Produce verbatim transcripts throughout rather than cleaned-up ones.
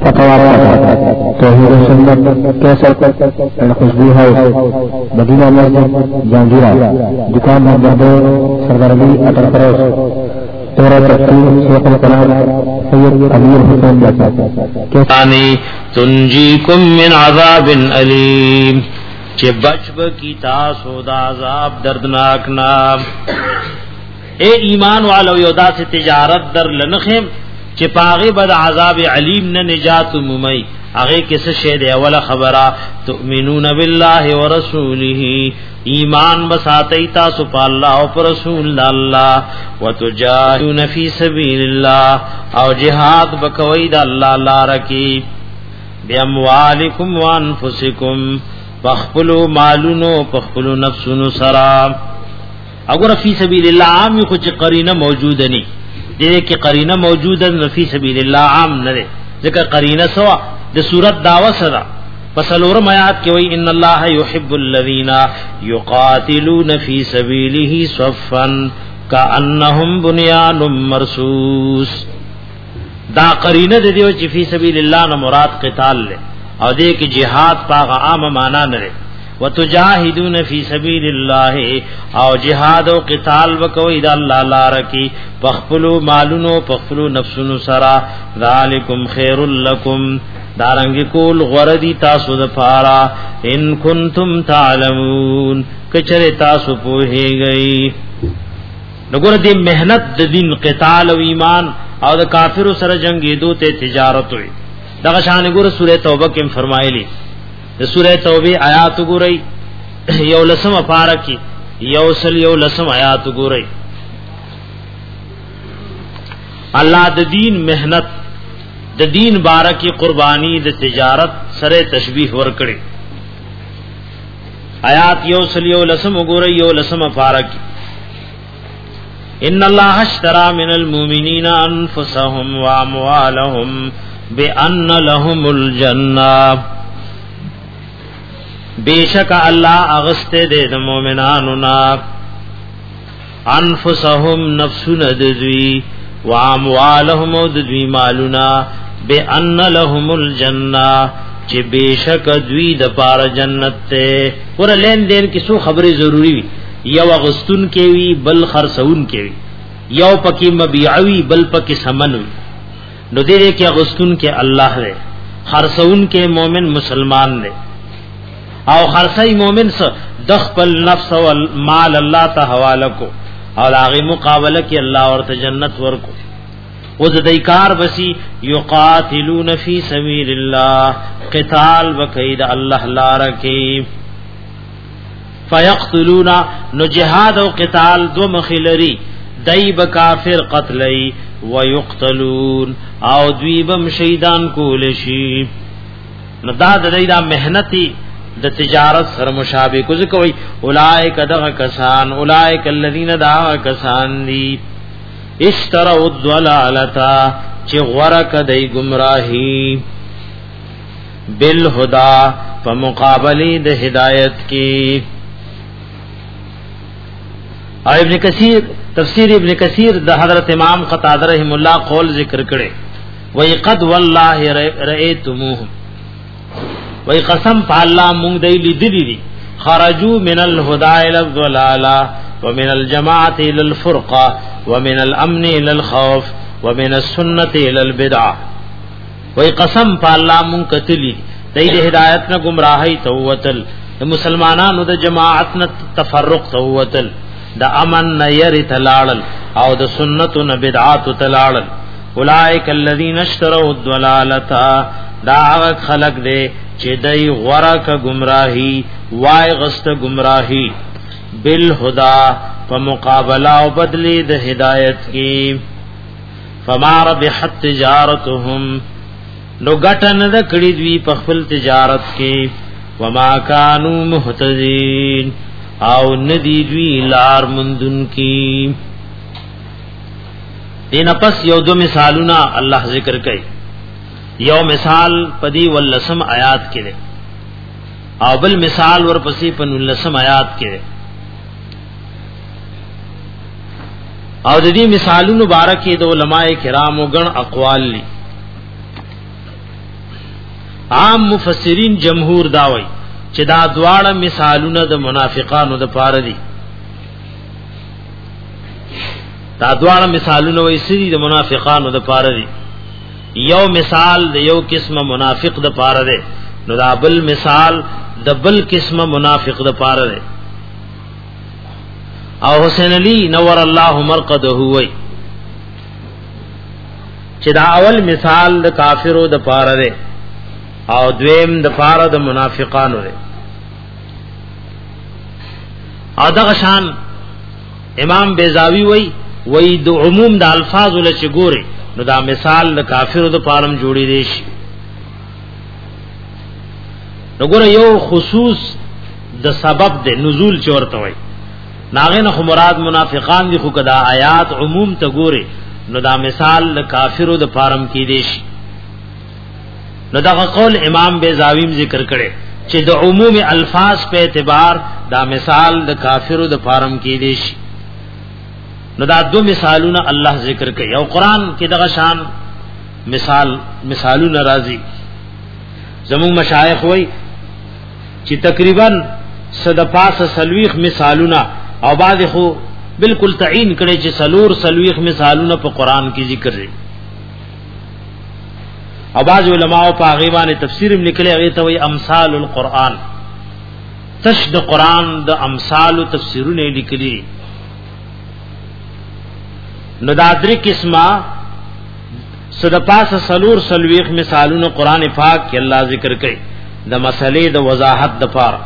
فتوارا توحید و سنت کیسر خوشبو ہاؤس مدینہ مسجد جہانگیرہ دکان نمبر دو سردرگی اٹل فروز تورا تفسیر شیخ القرآن سید امیر حسین جیسا تنجیکم من عذاب علیم چه بچب کی تاسو دا عذاب دردناک نام. اے ایمان والو یودا سے تجارت در لنخم چه پاغی بد عذاب علیم نه نجات مومی. اغه کس شه دی اول خبره تؤمنون بالله ورسوله ایمان بساتی تاسو په الله او پر رسول الله وتجاهدون فی سبیل الله او جهاد بکوی د الله لار کی باموالکم وانفسکم پخپلو مالونو پخپلو نفسونو سرا. اگر فی سبیل الله عام خو چې قرینه موجود نی دې کې قرینه موجوده نه فی سبیل الله عام نه ده ځکه قرینه سوا د صورت داوا سره پس لورم آیات کې وای ان الله یحب الذین یقاتلون فی سبیله صفا کانهم بنیان مرصوص. دا قرینه د دیو چې فی سبیل الله نه مراد قتال له او دې کې jihad پاغه عام معنا نه وتجاهدون فی سبیل الله او جهاد او قتال وکوي د الله لپاره کی پخپلو مالونو پخپلو نفسونو سرا ذالکم خیر لکم دارنګ کول غردی تاسو د پاره ان کنتم تعلمون کچره تاسو پوهیږئ. نګور دې مهنت د دین قتال او ایمان او د کافرو سره جنگي دوته تجارت وي. دغه شان ګور سوره توبه کې فرمایلی د سوره توبه آیات ګورئ یو لسم پارکی یو سل یو لسم آیات ګورئ. الله د دین مهنت د دین بارکی قربانی د تجارت سره تشبیه ورکړي. آیات یو سل یو لسم ګورئ یو لسم پارکی ان الله اشترى من المؤمنین انفسهم واموالهم بان لهم الجنه. بیشک اللہ اغستے دے د مومنانو نا انفسهم نفسون ددوی واموالهم ددوی مالونا بان لهم الجنہ چی بیشک دوی د پار جنت تے. ور لین دین کی سو خبر ضروری وی یو اغستون کے وی بل خرسون کے وی یو پکی مبیعوی بل پکی سمن وی. نو دے دے کی اغستون کے اللہ دے خرسون کے مومن مسلمان دے او خرسی مومن سا دخپل نفس و مال اللہ تا حوالہ کو او لاغی مقابلہ کی اللہ ورت جنت ورکو. وز دیکار بسی یقاتلون فی سبیل اللہ قتال وقید اللہ لارکی فیقتلون نو جہاد و قتال دو مخلری دیب کافر قتلی ویقتلون او دویبم شیدان کولشی. نو دا دا محنتی د تجارت سره مشابه کو ځکوي اولائک دغه کسان اولائک الذین دعا کسان دی اشتروا الضلالتا چې غرق دای گمراهی بالهدى په مقابله د هدایت کې. ابن کثیر تفسیر ابن کثیر د حضرت امام قتادہ رحم الله قول ذکر کړي وای قد والله رأیتموهم وی قسم پا اللہ مونگ دی لیدلی دی خرجو من الہدا الى الضلالہ ومن الجماعت الى الفرقہ ومن الامن الى الخوف ومن السنت الى البدع. وی قسم پا اللہ مونگ کتلی دی دی ہدایت نا گمراہی توتل دا مسلمانانو دا جماعت نا تفرق توتل دا امن نا یر تلالل او دا سنت نا بدعات تلالل. اولائک الذین اشتروا الضلالتا دا آغت خلق دے چه دای غورا کا گمراہی وای غست گمراہی بالہدا په مقابلہ او بدلی د ہدایت کی. فما ربحت تجارتهم نو گٹن د کړي دوی په خپل تجارت کې وما كانوا مهتدين او ندی دوی لار مندون کی. دین پس یو دو مثالنا اللہ ذکر کئ. یو مثال پدی ولسم آیات کې ده او بل مثال ورپسې په ولسم آیات کې ده. او د دې مثالونو مبارکې د علماء کرامو غن اقوال لي. عام مفسرین جمهور داوي چې دا دواړه مثالونه د منافقانو د پاره دي دا دواړه مثالونه وایي سړي د منافقانو د پاره دي یو مثال د یو قسمه منافق د پاره دی نو دا بل مثال د بل قسمه منافق د پاره دی او حسین علی نور الله مرقده وای چې دا اول مثال د کافرو د پاره دی او دویم د پاره د منافقانو دی او دغه شان امام بیزاوی وای وای د عموم د الفاظ له چګوري نو دا مثال د کافرو د پارم جوړی دی شي نو ګوره یو خصوص د سبب د نزول چورته وای ناغه نه مراد منافقان دي خو کدا آیات عموم ته ګوري نو دا مثال د کافرو د پارم کې دی شي نو دا قول امام بیزاویم ذکر کړي چې د عموم الفاظ په اعتبار دا مثال د کافرو د پارم کې دی شي نو دا دو مثالونه الله ذکر کوي او قران کې دغه شان مثال مثالونه راځي زموږ مشایخ وای چې تقریبا صد پاس سلويخ مثالونه او بعد خو بالکل تعین کړي چې سلور سلويخ مثالونه په قران کې ذکر دي او بعض علماء په غیبانه تفسیر هم لیکلي هغه ته وای امثال القرآن تشد قران د امثال او تفسیرونه لیکلي نو دا درې قسمه صد پاس سلور سلويخ مثالونه قران پاک کې الله ذکر کوي د مسلې د وضاحت د پاره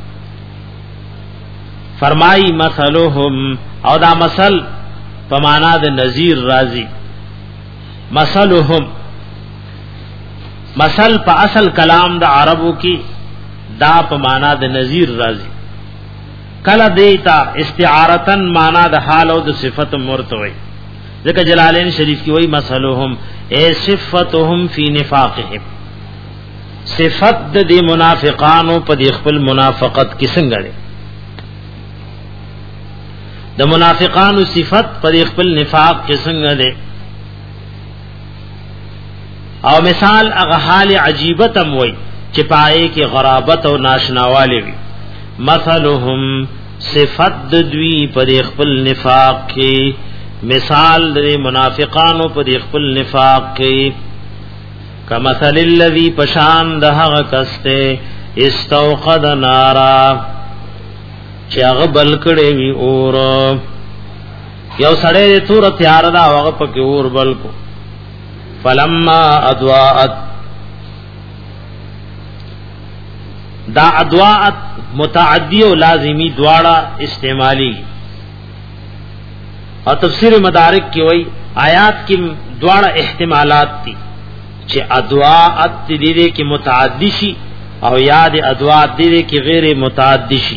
فرمای مثلهم او دا مثل په معنا د نذیر راضی مثلهم مثل په اصل کلام د عربو کې دا په معنا د نذیر راضی کله دیتا استعارتن معنا د حال او د صفت مرتوي ذکر جلالین شریف کی وہی مثلهم اے صفتهم فی نفاقهم صفت د منافقانو په د خپل منافقت کې څنګه ده د منافقانو صفت په خپل نفاق کې څنګه ده او مثال هغه حال عجیبه تم وای چې پای کې غرابت او ناشناوالی وي مثلهم صفت د دوی په خپل نفاق کې مثال د منافقانو په خپل نفاق کې کمثل الذی پشان د هغه کسته استوقد نارا چې هغه بل کړي وی اور یو سړی تور تیار دا هغه پکې اور بل کو فلما اضاءت دا اضاءت متعدی او لازمی دواړه استعمالی اور تفسیر مدارک کی وئی آیات کی دواړه احتمالات دي چې اضاءت دې کې متعدی شي او یاد اضاءت دې کې غیر متعدی شي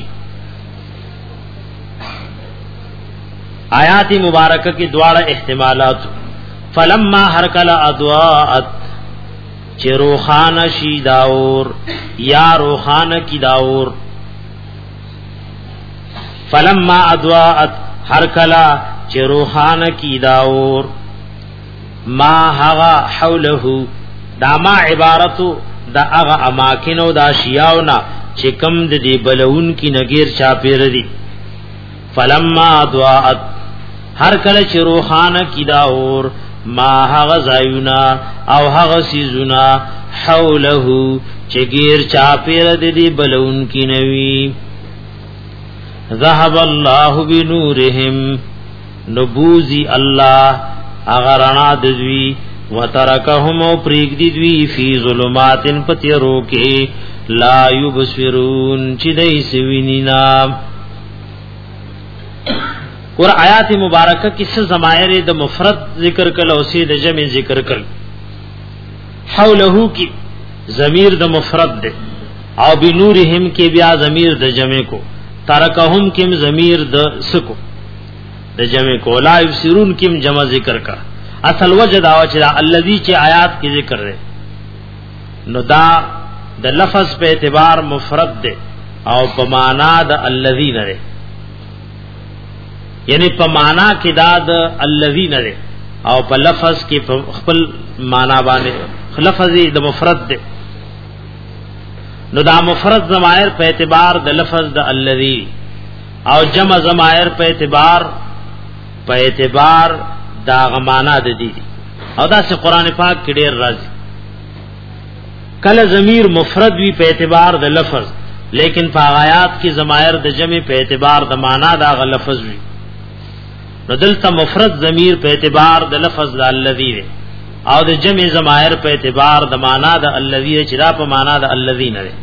آیات مبارکہ کی دواړه احتمالات فلما هر کلا اضاءت چې روخانه شي داور یا روخانه کی داور فلما اضاءت هر کلا چې روخانه کی داور ما هغه حوله دا ما عبارتو دا هغه اماکن او دا شیاونا چې کم د دې بلون کی نګیر چا پیر دي فلما اضاءت هر کله چې روخانه کی داور ما هغه زایونا او هغه سیزونا حوله چې غیر چا پیر دې بلون کی نوی ذهب الله بنورهم نبوزی الله اغرنا دوی وترکهم او پریګ دی دوی فی ظلماتن پتیرو کې لا یبصرون چې دای سوینینا ور آیات مبارکه کیسه ضمائر د مفرد ذکر کله او سید جمع ذکر کله حوله کی ضمیر د مفرد ده او بنورهم کې بیا ضمیر د جمع کو ترکهم کیم ضمیر د سکو د جمع کو لا یبصرون کیم جمع ذکر کا اصل وجه دا چې الذی چې آیات کې ذکر ده نو دا د لفظ په اعتبار مفرد ده او په معنا د الذی نه یعنی په معنا کې دا د الذی نه او په لفظ کې په خپل معنا باندې لفظ د مفرد ده نو دا مفرد ضمائر په اعتبار د لفظ د الذی او جمع ضمائر په اعتبار په اعتبار دا غمانه د دي او دا چې قران پاک کې ډېر راځي کله ضمیر مفرد وی په اعتبار د لفظ لیکن په آیات کې ضمائر د جمع په اعتبار د معنا دا غ لفظ وی نو دلته مفرد ضمیر په اعتبار د لفظ د الذی او د جمع ضمائر په اعتبار د معنا د الذی چې دا په معنا د الذین نه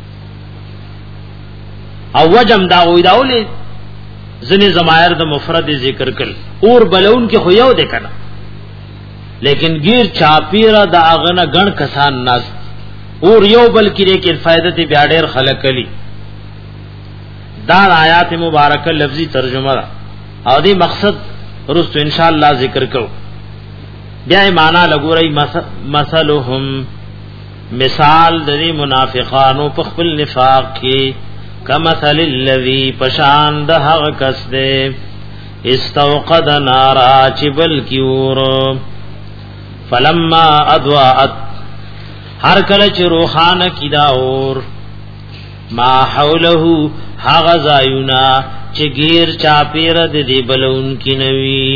او وجم دا وې داولې ځنې ضمائر د مفرد ذکر کړل اور بلون کې خو یو ده کنه لیکن غیر چاپیرا د اغنه غن کسان ناس اور یو بل کې لیکن فائدت بیا ډېر خلق کړي دا آیات مبارکه لفظي ترجمه او دی مقصد ورستو ان شاء الله ذکر کو بیا معنا لګورای مثلهم مثال د منافقانو په خپل نفاق کې کمثل الذی پشان د هغه کس دے استوقد نارا چبل کیور فلما اضواءت هر کله چې روحانه کیدا اور ما حوله هغه زایونا چې غیر چاپیر د دی بلون کی نوی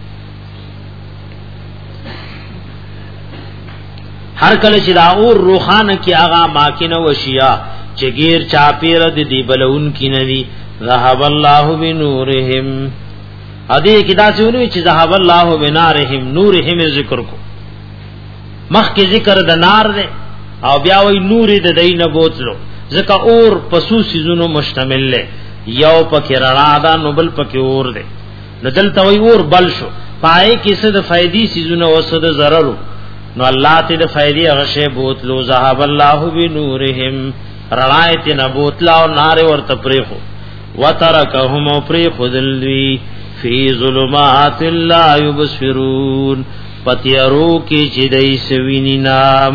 هر کله چې دا اور روحانه کی هغه ماکینه وشیا چگیر چاپیر دی دی بلون کی ندی ذهب الله بنورهم ادي کدا سونوي چې ذهب الله بنارهم نورهم ذکر کو مخ کې ذکر د نار دی او بیا وی نور د دین بوتلو ځکه اور پسو سيزونو مشتمل له یو پکې رڼا دا نو بل پکې اور دی نو دلته وی اور بل شو پای کې څه د فائدې سيزونو او څه د ضرر نو الله ته د فائدې هغه بوتلو ذهب الله بنورهم رڼایت نبوتلا او نار ورته پریخو وترکهم پریخو دلوی فی ظلمات لا یبصرون پتیارو کی چې دای سوینی نام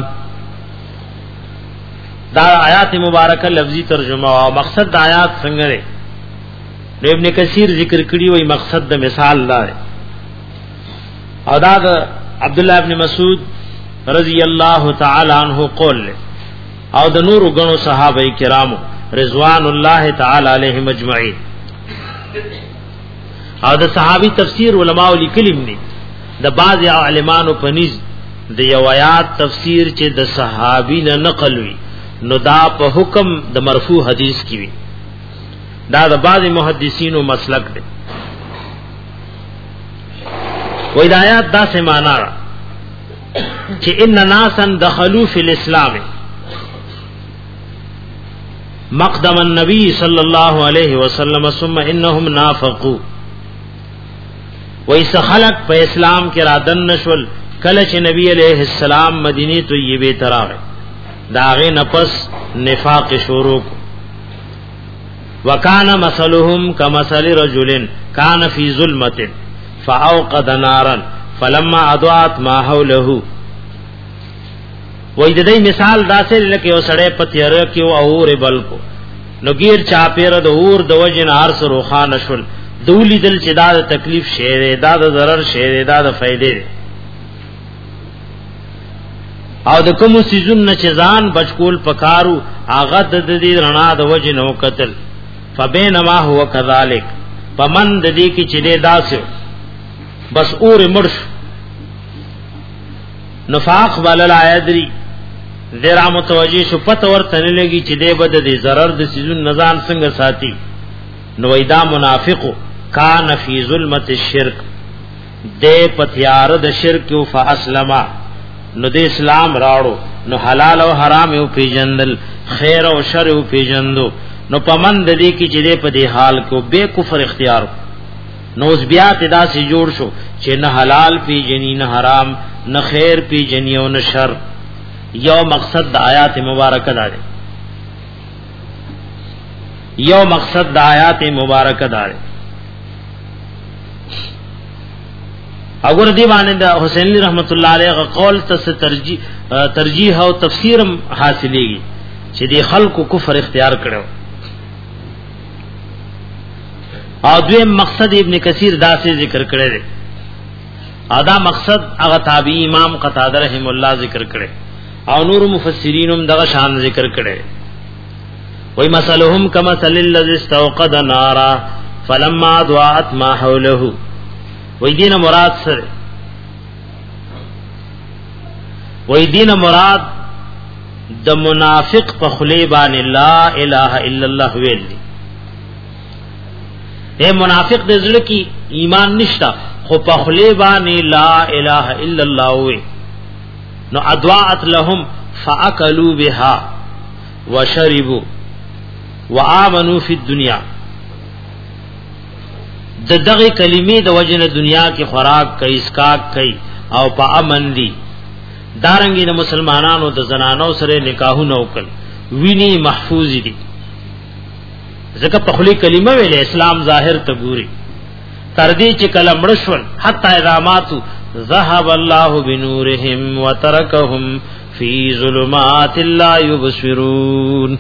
دا آیات مبارکه لفظی ترجمه او مقصد د آیات څنګه دی ابن کثیر ذکر کړی وای مقصد د مثال دا او دا عبد الله ابن مسعود رضی الله تعالی عنہ قول له او د نور غنو صحابه کرامو رضوان الله تعالی علیهم اجمعین او د صحابی تفسیر علماء لیکلم ني د بعض عالمانو پنيز د یو آیات تفسیر چې د صحابی نه نقل وی نو دا په حکم د مرفوع حدیث کی وی دا د بعض محدثینو مسلک دی وې د آیات دا څه معنا را چې ان ناسا دخلوا فی الاسلام مقدم النبي صلی الله علیه وسلم ثم انهم نافقوا وایس خلق په اسلام کې را دن نشول کله چې نبی علیہ السلام مدینه طیبه تراغه داغه نفس نفاق شروع وکانا مثلهم کمثل رجل کان فی ظلمت فاوقد نارا فلما اضاءت ما حوله وای د دې مثال داسې لکه یو سړی په تیار کې او اور بل کو نو غیر چا پیر د اور د وجن هر سر روخان شول دولی دل چې دا د تکلیف شعر دا د ضرر شعر دا د فائدې او د کوم سيزون نه چزان بچکول پکارو اغه د دې رڼا د وجن او قتل فبینما هو کذالک پمن د دې کې چې دې داسو بس اور مرش نفاق ولل ایدری ذرا متوجی شو پته ورته نه لګي چې دې بد دې zarar د سيزون نزان څنګه ساتي نو ایدا منافقو کان فی ظلمت الشرک دې پتیار د شرک او فاسلما نو د اسلام راړو نو حلال او حرام او پیجندل خیر او شر او پیجندو نو پمند دې کی چې دې په دې حال کو بے کفر اختیار نو اس بیا تدا سے جوړ شو چې نه حلال پی جنی نه حرام نه خیر پی جنی او نه شر یو مقصد د آیات مبارکه ده یو مقصد د آیات مبارکه ده اگر دی باندې د حسین علی رحمت الله علیه قول تس ترجیح ترجیح او تفسیر حاصلېږي چې دی خلکو کفر اختیار کړو او دویم مقصد ابن کثیر دا سے ذکر کړی دی ادا مقصد هغه تابعی امام قتاده رحم الله ذکر کړی او نور مفسرین هم دغه شان ذکر کړي وای مثلهم کمثل الذی استوقد نارا فلما ضاءت ما حوله. وای دین مراد سره وای دین مراد د منافق په خلی باندې لا اله الا الله ویل دي. اے منافق د زړه کې ایمان نشتا خو په خلی باندې لا اله الا الله وی نو ادواءت لهم فاكلوا بها وشربوا وآمنوا فی الدنیا. د دغه کلمې د وجنه دنیا کې خوراک کوي اسکاک کوي او په امن دي. دارنګي د مسلمانانو د زنانو سره نکاحونه وکړ ویني محفوظ دي ځکه په خلی کلمه ویل اسلام ظاهر ته ګوري تر دې چې کلم رشون حتا اذاماتو ذهب الله بنورهم وتركهم في ظلمات لا يبصرون.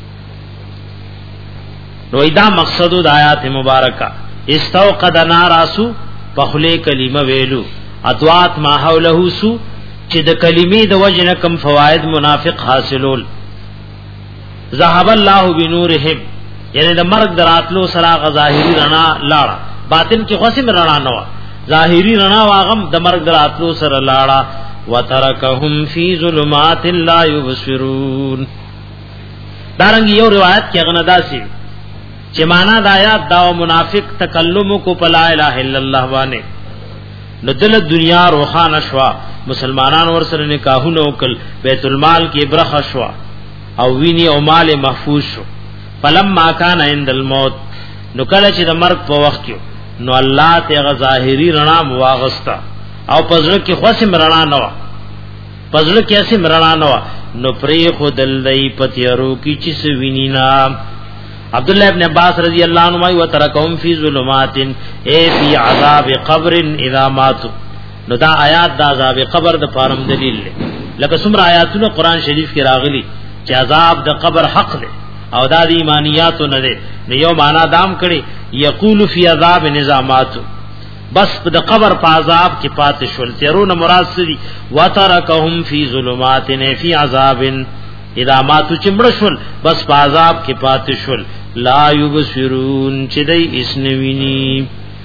نو دا مقصد د آیات مبارکه استوقد ناراسو په خلی کلمه ویلو ادوات ما حوله سو چې د کلمې د وجنه کم فواید منافق حاصلول. ذهب الله بنورهم یعنی د مرګ دراتلو سره ظاهری رڼا لاړه باطن کې خاصه رڼا نه و ظاهری رڼا واغم د مرګ دراتلو سره لاړه وترکهم فی ظلمات لا یبصرون. دارنګ یو روایت کې غندا سي چې معنا د آیات دا منافق تکلم کو په لا اله الا الله باندې نو دل دنیا روخانه شوا مسلمانان ور سره نکاحونه وکړ بیت المال کې برخه شوا او ویني او مال محفوظ شو. فلما کان عند الموت نو کله چې د مرګ په وخت کې نو الله ته ظاهری رڼا مواغستا او پزړه کې خوسه مرنا نه و پزړه کې اسه مرنا نه و نو پری خدل دی پتیرو کې چې سوینی نا. عبد الله ابن عباس رضی اللہ عنہ و ترکهم فی ظلمات اے فی عذاب قبر اذا ماتوا. نو دا آیات دا عذاب قبر د پارم دلیل لکه څومره آیاتونه قران شریف کې راغلي چې عذاب د قبر حق دی او دا د ایمانیات نه دی. نو یو معنا دام کړي یقول فی عذاب نظامات بس د قبر په عذاب کې پات شول تیرونه مراد سری وترکهم فی ظلمات فی عذاب اذا ماتوا چمړ شول بس په عذاب کې پات شول لا یبصرون چې دای اسنوینی.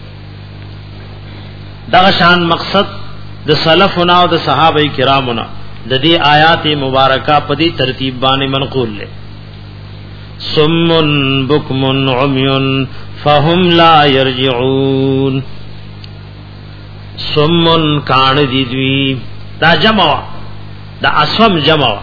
دا شان مقصد د سلفنا او د صحابه کرامنا د دې آیات مبارکه په دې ترتیب باندې منقول لې صم بکم عمي فهم لا يرجعون. صم کان دي دوی دا جمع دا اسم جمع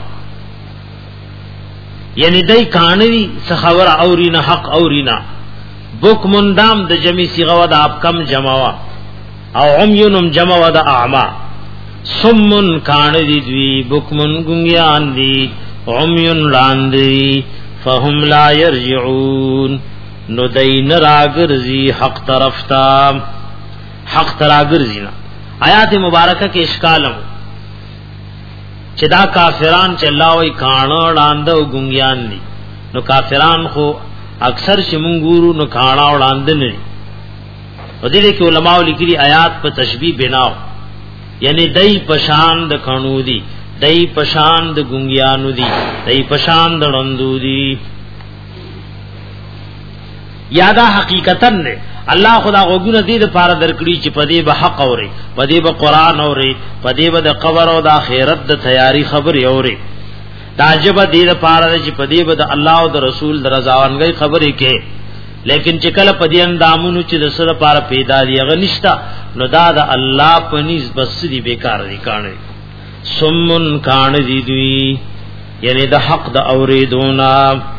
یعنی دای کانوی سخور اورینا حق اورینا بکم دام د جمی صيغه د اپ کم جمع او عميونم جمع و د اعما. صم کان دي دوی بکمن گنگیان دي عميون لاندي فهم لا يرجعون نو دین راگرزی حق طرف تا حق تراگرزی نا. آیات مبارکہ کے اشکالم چې دا کافران چې الله وی کانو لاندو ګونګیان دي نو کافران خو اکثر چې مونږ ګورو نو کانا وړاندې نه و دې کې علماء لیکلي آیات په تشبیه بناو یعنی دای پشان د کانو دي دای پشان د ګونګیانو دي دای پشان د لندو دي. یادا حقیقتا نه الله خدا غوګونه دې د پاره درکړي چې پدې به حق اوري پدې به قران اوري پدې به د قبر او د آخرت د تیاری خبر اوري. تعجب دې د پاره چې پدې به د الله او د رسول د رضاوندګۍ خبرې کې لیکن چې کله پدې اندامونو چې د سره پاره پیدا دی غنښتا نو دا د الله پنيز بس دي بیکار دي کانه. سمن کان دي دوی یعنی د حق د اوریدونا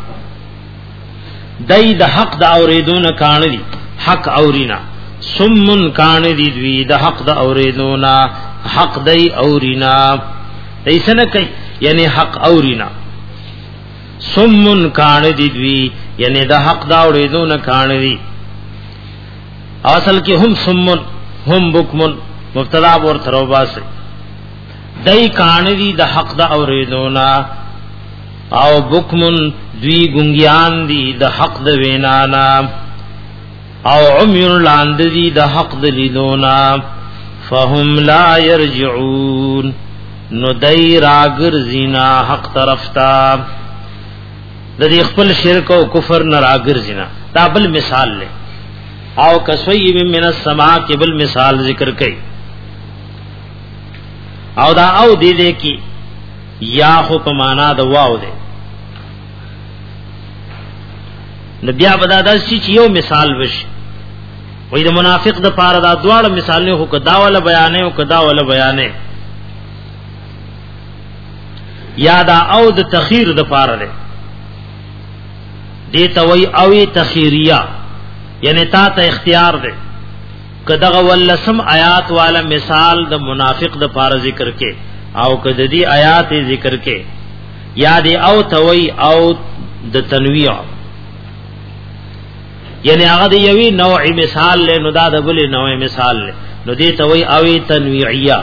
دای د حق د اوریدونا کان دي حق اورینا. سمن کان دي دوی د حق د اوریدونا حق دای اورینا ایسنه کوي یعنی حق اورینا. سمن کان دي دوی یعنی د حق دا اوریدونا کان دي. اصل کې هم سمن هم بکمن مبتدا ور تروبا سے دای کان دي د حق دا اوریدونا او بکمن دوی ګونګیان دي د حق د وینانا او عمر لاند دي د حق د لیدونا فهم لا يرجعون نو دای راګر زینا حق طرف تا د دې خپل شرک او کفر نه راګرځینا دا بل مثال لې او کسوی من السما کې بل مثال ذکر کړي او دا او دې دې کې یا خو په معنا د واو ده نبي ابدا د شي یو مثال وشي وې د منافق د پاره دا دواړه مثال نه هو کدا ول بیانې او کدا ول بیانې یا دا او د تخیر د پاره ده دې ته وې او تخیریه یعنی تا ته اختیار ده کداغه ولسم آیات والا مثال د منافق د پاره ذکر کې او کده دی آیات ذکر کې یا دی او توي او د تنویع یعنی هغه دی یوی نوع مثال له نو دا د بل نوع مثال له نو دی توي او تنویعیه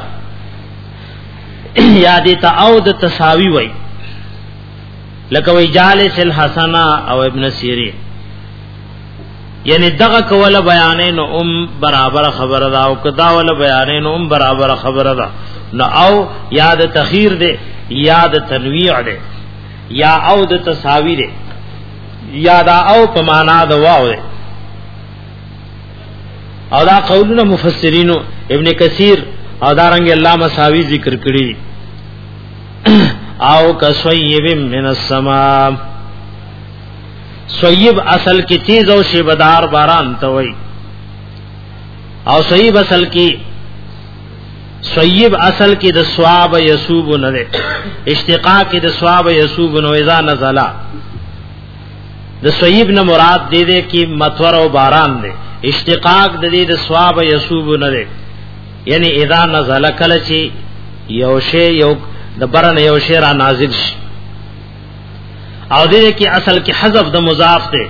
یا دی ته او د تساوی وای لکه وی جالس الحسنا او ابن سیرین یعنی دغه کوله بیانې نو ام برابر خبره دا او کدا ول بیانې نو ام برابر خبره دا نو او یاد تخیر دے یاد تنویع دے یا او د تساوی دے یا دا او په معنا د واو دے او دا قولونه مفسرینو ابن کثیر او دارنګ علامه ساوی ذکر کړی او کسویب من السما سویب اصل کی تیز او شیبدار باران توي او سویب اصل کی سویب اصل کی د ثواب یسوب نه ده اشتقاق کی د ثواب یسوب نو اذا نزلا د سویب نه مراد دې دې کی مطور او باران ده اشتقاق د دې د ثواب یسوب نه ده یعنی اذا نزل کله چی یو شی یو د برن یو شی را نازل شي او دې کی اصل کی حذف د مضاف ده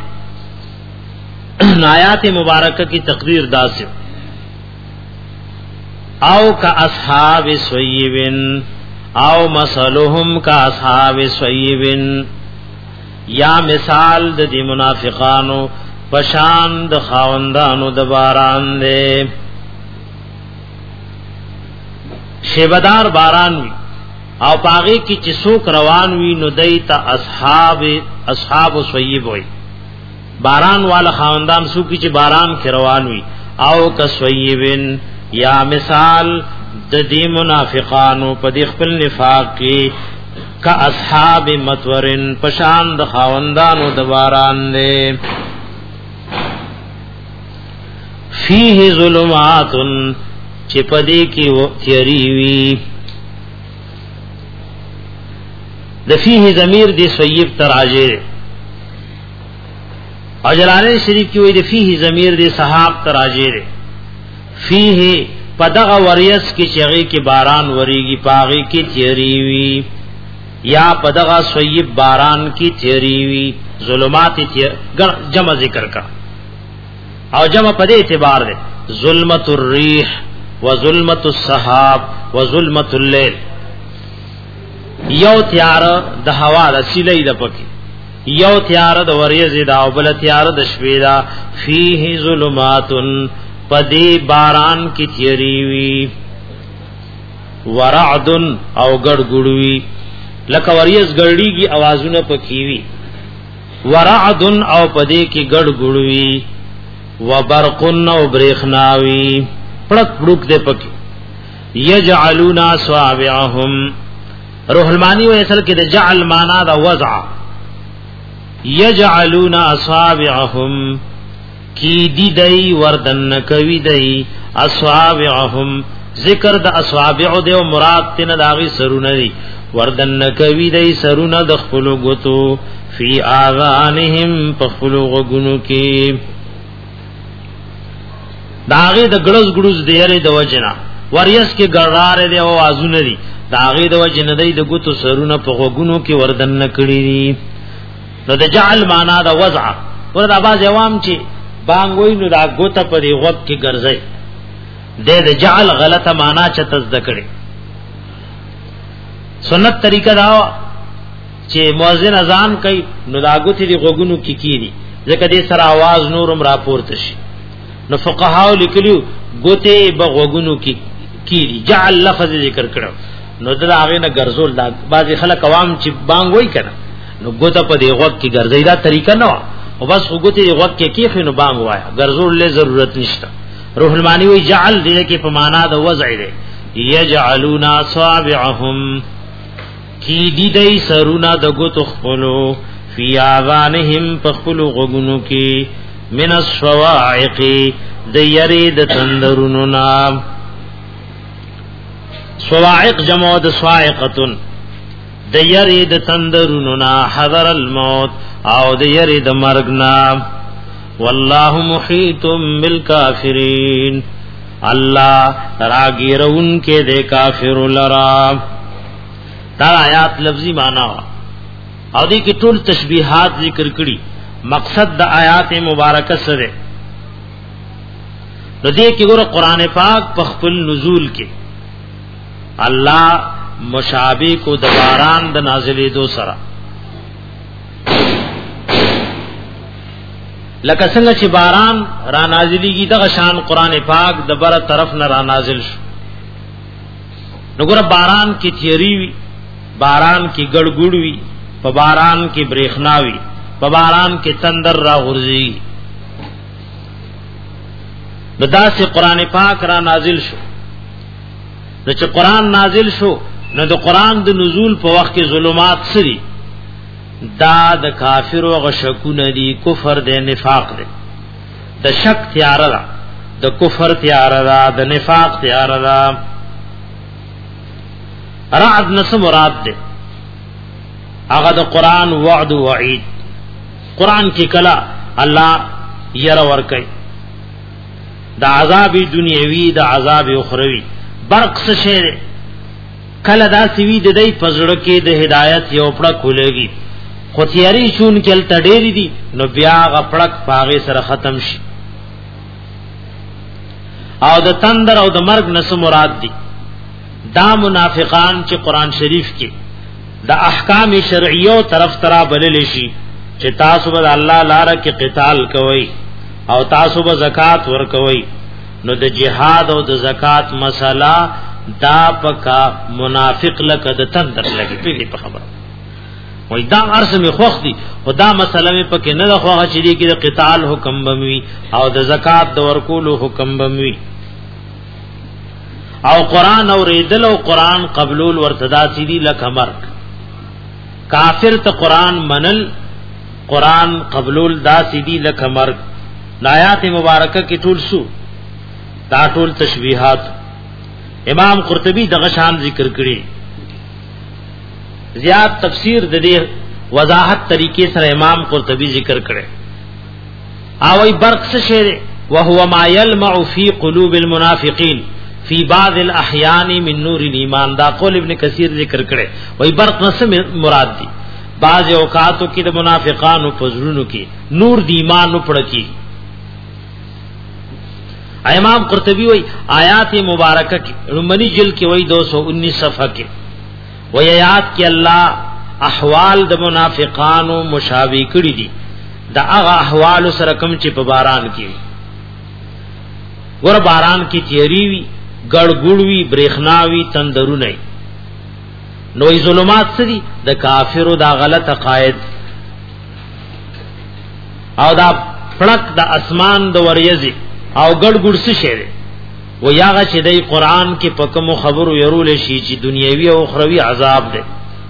آیات مبارکه کی تقدیر داسه او کا اصحاب سویبن او مثلهم کا اصحاب سویبن یا مثال د دی منافقانو پشان د خاوندانو د باران دے شیبدار باران وی او پاغی کی چسوک روان وی نو دیتا اصحاب اصحاب سویب وی باران والا خاوندان سو کی چی باران کی روان وی او کا سویبن یا مثال د دې منافقانو په دې خپل نفاق کې کا اصحاب متورن پشان د خاوندانو د باران دې فيه ظلمات چې په دې کې تیری وی د فيه ضمیر دې سیب تراجه او جلالین شریف کې وی د فيه ضمیر دې صحاب تراجه فيه پدغه وریس کی چغی کی باران وریږي پاغي کی تیری وی یا پدغه سویب باران کی تیری وی ظلمات جمع ذکر کا او جمع پدې اعتبار ده ظلمت الريح وظلمت السحاب وظلمت الليل یو تیار د هوا د سیلې د پکې یو تیار د وریز دا او بل تیار د شپې دا فيه ظلمات پدی باران کی تیری وی ورعد او گڑگڑوی لکه وریز گڑڑیږي आवाजونه پکې وی ورعد او پدی کی گڑگڑوی وبرق او برېخناوی پړک پړک دې پکې یجعلون اصابعهم روح المانی و اصل کې د جعل معنا دا وضع یجعلون اصابعهم کی دی دای وردن کوي دای اصابعهم ذکر د اصابع د مراد تن داغي سرونه دی وردن کوي دای سرونه د خپل غتو فی اذانهم خپل غونو کې داغي د ګړز ګړز دیره د وجنا وریس کې ګړار دی او ازونه دی داغي د وجنه دی د غتو سرونه په غونو کې وردن کړی دی نو د جعل معنا د وضع ورته باز عوام چې بانګوي نو دا ګوته په دی غوږ کې ګرځي د د جعل غلطه معنا چته ذکرې سنت طریقه دا چې مؤذن اذان کوي نو دا ګوته دی غوګونو کې کیږي ځکه دې سره आवाज نورم راپورته شي نو فقهاو لیکلو ګوته به غوګونو کې کیږي جعل لفظ ذکر کړو نو دا هغه نه ګرځول دا بعضی خلک عوام چې بانګوي کنه نو ګوته په دی وخت کې ګرځي دا طریقه نه او بس ګوته دی وخت کې کې خنو بام وایا ګرځول له ضرورت نشته. روح المانی وی جعل دې کې په معنا د وضع دی یجعلون اصابعهم کی دی دی سرونا د ګوتو خپلو فی اذانهم پخپلو غوګونو کې من الصواعق د یری د تندرونو نام. صواعق جمع د صاعقتن د یری د تندرونو نا حذر الموت او د یری د مرګ نام. والله محیط بالکافرین الله راګیرون کې د کافر لرا. دا آیات لفظی معنی او دې کې ټول تشبیہات ذکر کړي. مقصد د آیات مبارکه سره نو دې کې ګوره قران پاک په خپل نزول کې الله مشابه کو د باران د نازلې دو سره لکه څنګه چې باران را نازلېږي دغه شان قران پاک د بره طرف نه را نازل شو. نو ګوره باران کې تیری وی، باران کې ګړګړ وی، په باران کې برېښنا وی، په باران کې تندر را غورځي. نو داسې قران پاک را نازل شو. نو چې قران نازل شو نو د قران د نزول په وخت کې ظلمات سری دا د کافر او غشکونه دي، کفر دی، نفاق دی، د شک تیار ده، د کفر تیار ده، د نفاق تیار ده. رعد نس مراد ده هغه د قران وعد او وعید. قران کې کلا الله ير ور کوي د عذاب دنیوي د عذاب اخروی. برق څه شی کله دا سوي د دې پزړه کې د هدایت یو پړه کولېږي، خو تیاری چون کل تډېری دي نو بیا غپړک پاغه سره ختم شي. او د تندر او د مرګ نس مراد دي دا منافقان چې قران شریف کې د احکام شرعیو طرف ترا بلل شي چې تاسو به الله لاره کې قتال کوئ او تاسو به زکات ور کوئ. نو د جهاد او د زکات مسله دا پکا منافق لکه د تندر لګي پیږي په خبره وای دا ارسه می خوخ دي خدا مسله می پکې نه خوغه چې دي کې د قتال حکم بموي او د زکات د ورکولو حکم بموي او قران او ریدل او قران قبول ورتدا سیدی لکه مرګ. کافر ته قران منل قران قبول دا سیدی لکه مرګ. آیات مبارکه کې ټول سو دا ټول تشبیہات امام قرطبی دغه شان ذکر کړي. زیات تفسیر د دې وضاحت طریقې سره امام قرطبی ذکر کړي. او ای برق څه شی وهو ما يلمع في قلوب المنافقين في بعض الاحيان من نور الايمان. دا قول ابن کثیر ذکر کړي. وای برق نس مراد دي بعض اوقاتو کې د منافقانو په زړونو کې نور د ایمان نو پړ کی. امام قرطبی وی آیات مبارکہ کی رمنی جل کی وی دو سو انیس صفحہ کی وی آیات کی اللہ احوال د منافقانو مشابه کړي دي دا هغه احوال سره کم چې په باران کې ګور باران کې تیری وی ګړګړ وی برېښنا وی تندرونه نوې ظلمات سری د کافرو دا غلط عقاید او دا پړک د اسمان د وریځي او ګډ ګډ څه شي و یاغه چې د قرآن کې په کوم خبرو يرول شي چې دنیوي او اخروی عذاب ده.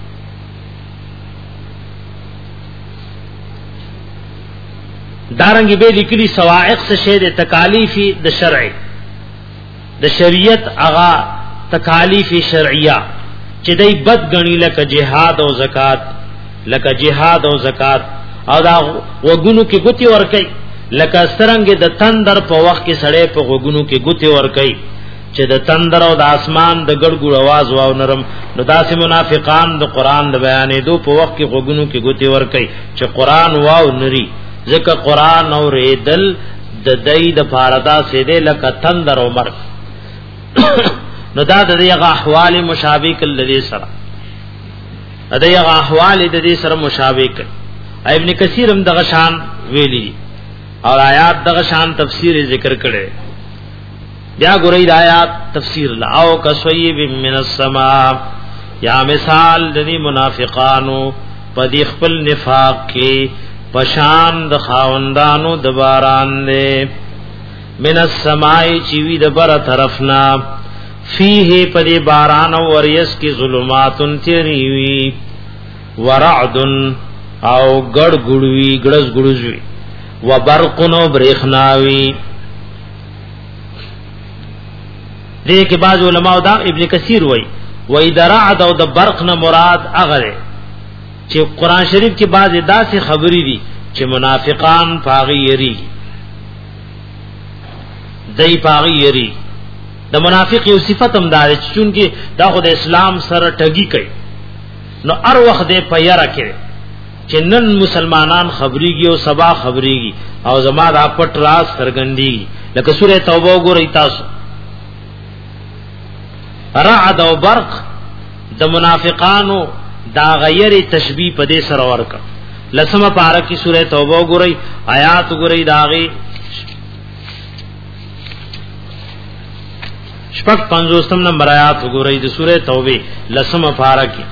دارنګ به لیکلي سواعق څه شي د تکالیف د شرع د شریعت هغه تکالیف شرعیه چې دای بد غنی لکه جهاد او زکات لکه جهاد او زکات او دا وګونو کې ګوتی ور کوي لکه سترنګ د تندر په وخت کې سړې په غوګونو کې ګوتی ور کوي چې د تندر او د اسمان د ګړګړ आवाज واو نرم. نو داسې منافقان د قران د بیانې دو په وخت کې غوګونو کې ګوتی ور کوي چې قران واو نری ځکه قران او ریدل د دای د فاردا سي دې لکه تندر او مرګ. نو دا د دې احوال مشابه کل لري سره د دې احوال د دې سره مشابه کړي. ابن کثیر هم دغه شان ویلي اور آیات دغه شان تفسیر ذکر کړي. بیا ګورئ د آیات تفسیر لا او کسویب من السما یا مثال د دې منافقانو پدې خپل نفاق کې پشان د خاوندانو د باران دې من السماء چوي د بر طرفنا فيه پدې باران او وريس کې ظلمات تیریوي ورعد او ګړ ګړوي ګړز ګړزوي وبرقنو برېخناوي. دې کې بعض علماء دا ابن کثیر وای وای درعد او د برق نه مراد هغه چې قران شریف کې بعض داسې خبرې دي چې منافقان پاغي یری دای پاغي یری د منافق یو صفت هم دار چې چون کې دا خو د اسلام سره ټګي کوي نو هر وخت دې پیرا کړي چې نن مسلمانان خبريږي او سبا خبريږي او زما د پټ راز سرګندي لکه سوره توبه وګورئ تاسو رعد او برق د منافقانو دا غیر تشبیه په دې سره ورک لسمه پارا کی سوره توبه وګورئ آیات وګورئ داغه شپږ پنځوستم نمبر آیات وګورئ د سوره توبه لسمه پارا کی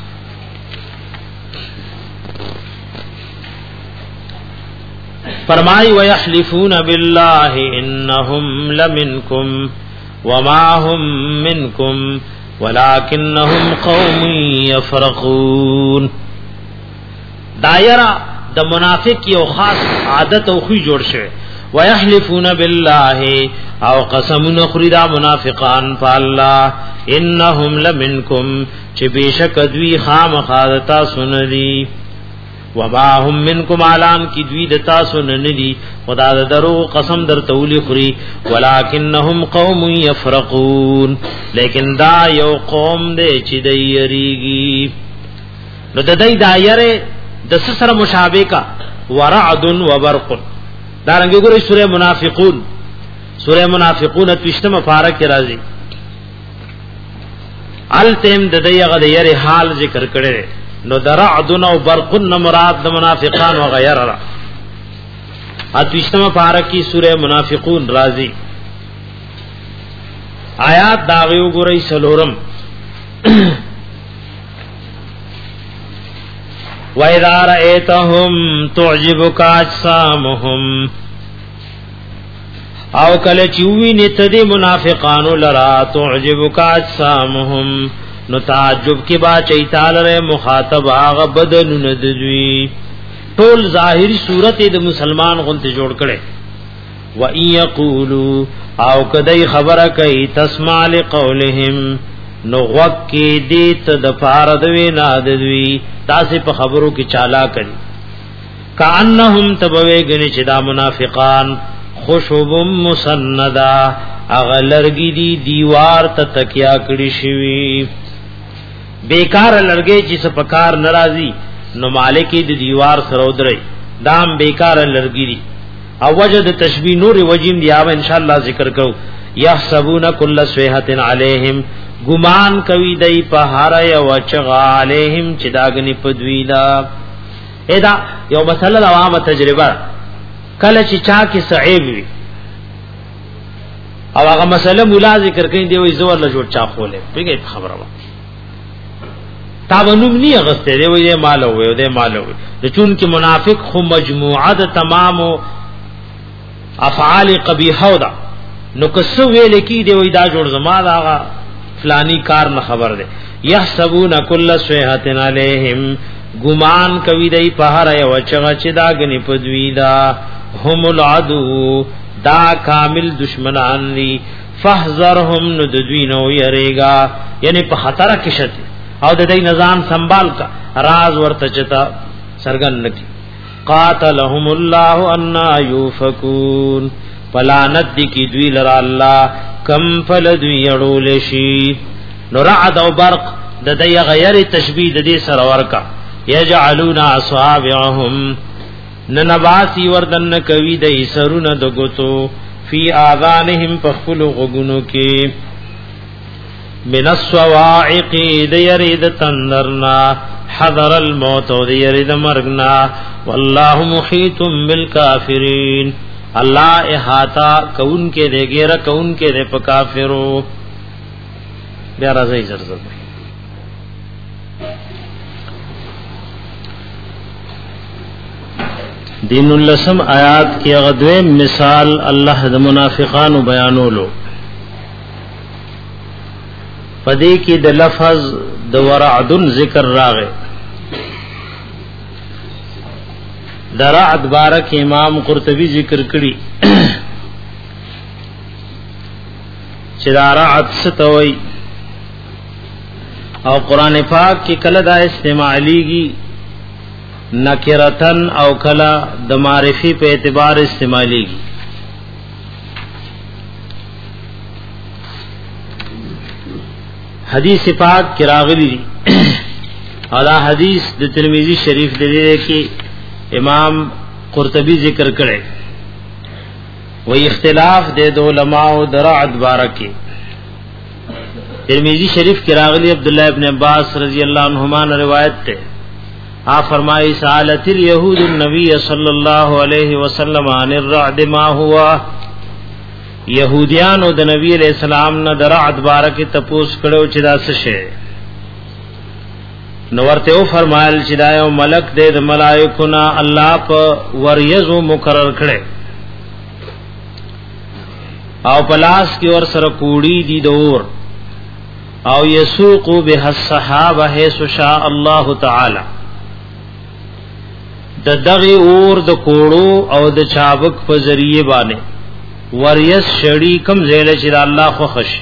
فرمای ويحلفون بالله انهم لمنكم وما هم منكم ولكنهم قوم يفرقون. دایره د منافق یو خاص عادت او خو جوړ شوی ويحلفون بالله او قسمون خریدا منافقان فالله انهم لمنكم چې بشک دوی خامخادتا سنلی وما هم منکم علان کی دوی دتا سنندی خدا درو قسم در تولی خری ولکنهم قوم یفرقون لیکن دا یو قوم دې چې دیریږي نو د دې دایره د سره مشابه کا ورعد وبرق دا رنګ ګورې سوره منافقون سوره منافقون تشتمه فارق راځي التم د دې غد یری حال ذکر کړي نو درعدن او برقن مراد د منافقان و غیر را اتوشتمه پارکی سوره منافقون راضی آیات داغیو گوری سلورم وَإِذَا رَأَيْتَهُمْ تُعْجِبُكَ أَجْسَامُهُمْ او کله چوي نت دي منافقانو لرا تعجبك أجسامهم نو تعجب کی با چیتال مخاطب آغا بدن ندوی ټول ظاهری صورت د مسلمان غنت جوړ کړي و ان یقولوا او کدی خبره کوي تسمع لقولهم نو وقکی دیت د فارد وینا دوی تاسو په خبرو کې چالا کړي کانهم تبوی غنی چې دا منافقان خشوب مسندا اغلرګی دی دیوار ته تکیا کړي شوی بیکار لړګي چې سپکار ناراضي نو مالکی د دیوار سره ودرې دام بیکار لړګي دي او وجد تشبیه نور وجیم دی او ان شاء الله ذکر کو یحسبون کل سویحه علیہم ګمان کوي دای په هر یو چغا علیہم چې داګنی پدویلا ادا یو مسله عوامه تجربه کله چې چا کې صعيب وي او هغه مسله مولا ذکر کین دی وي زور له جوړ چا خوله پیګه خبره وا تاونم نی غسته دی وي مال وي دی مال وي د چون کې منافق خو مجموعه د تمام افعال قبیحه ده نو کسو ویل کی دی وي دا جوړ زما دا فلانی کار نه خبر ده یحسبون کل سویحه علیہم ګمان کوي دی په هر یو چغه چې دا غنی پدویدا هم العدو دا کامل دشمنان لی فاحذرهم ندوینو یریگا یعنی په خطر کې شته او د دې نظام سنبال کا راز ورته چتا سرګن نکی قاتلهم الله ان یوفکون فلانت دی کی دوی لرا الله کم فل دوی یړول شي نو رعد او برق د دې غیر تشبیه د دې سره ورکا یجعلون اصابعهم ننباسی وردن کوي د ایسرون د غتو فی اذانهم پخلو غغونو کې من الصواعق د یرید تندرنا حذر الموت د یرید مرغنا والله محیط بالکافرین الله احاطہ کون کې دګیر کون کې د کافرو بیا راځي زرزر دین اللسم آیات کی غدوے مثال اللہ د منافقانو بیانولو پدې کې د لفظ د ورعد ذکر راغی د رعد بارک امام قرطبی ذکر کړي چې دا رعد ستوي او قران پاک کې کله دا استعماليږي نکرتن او کلا د معرفي په اعتبار استعماليږي حدیث پاک کې راغلي او دا حدیث د ترمذی شریف د دې کې امام قرطبی ذکر کړي و اختلاف د علماء درعد بارکه ترمذی شریف کې راغلي عبد الله ابن عباس رضی الله عنهما روایت ده آپ فرمائی سالت الیہود النبی صلی اللہ علیہ وسلم عن الرعد ما ہوا یہودیانو د نبی علیہ السلام نه درعد بارکه تپوس کړو چې دا څه شی نو ورته او فرمایل چې دا یو ملک دې د ملائکو نه الله په وریزو مقرر کړي او پلاس کی ور سره کوړی دي دور او یسوق به الصحابه حيث شاء الله تعالی د دغه اور د کوړو او د چابک په ذریعہ باندې وریس شړی کم زیل چې الله خو خوش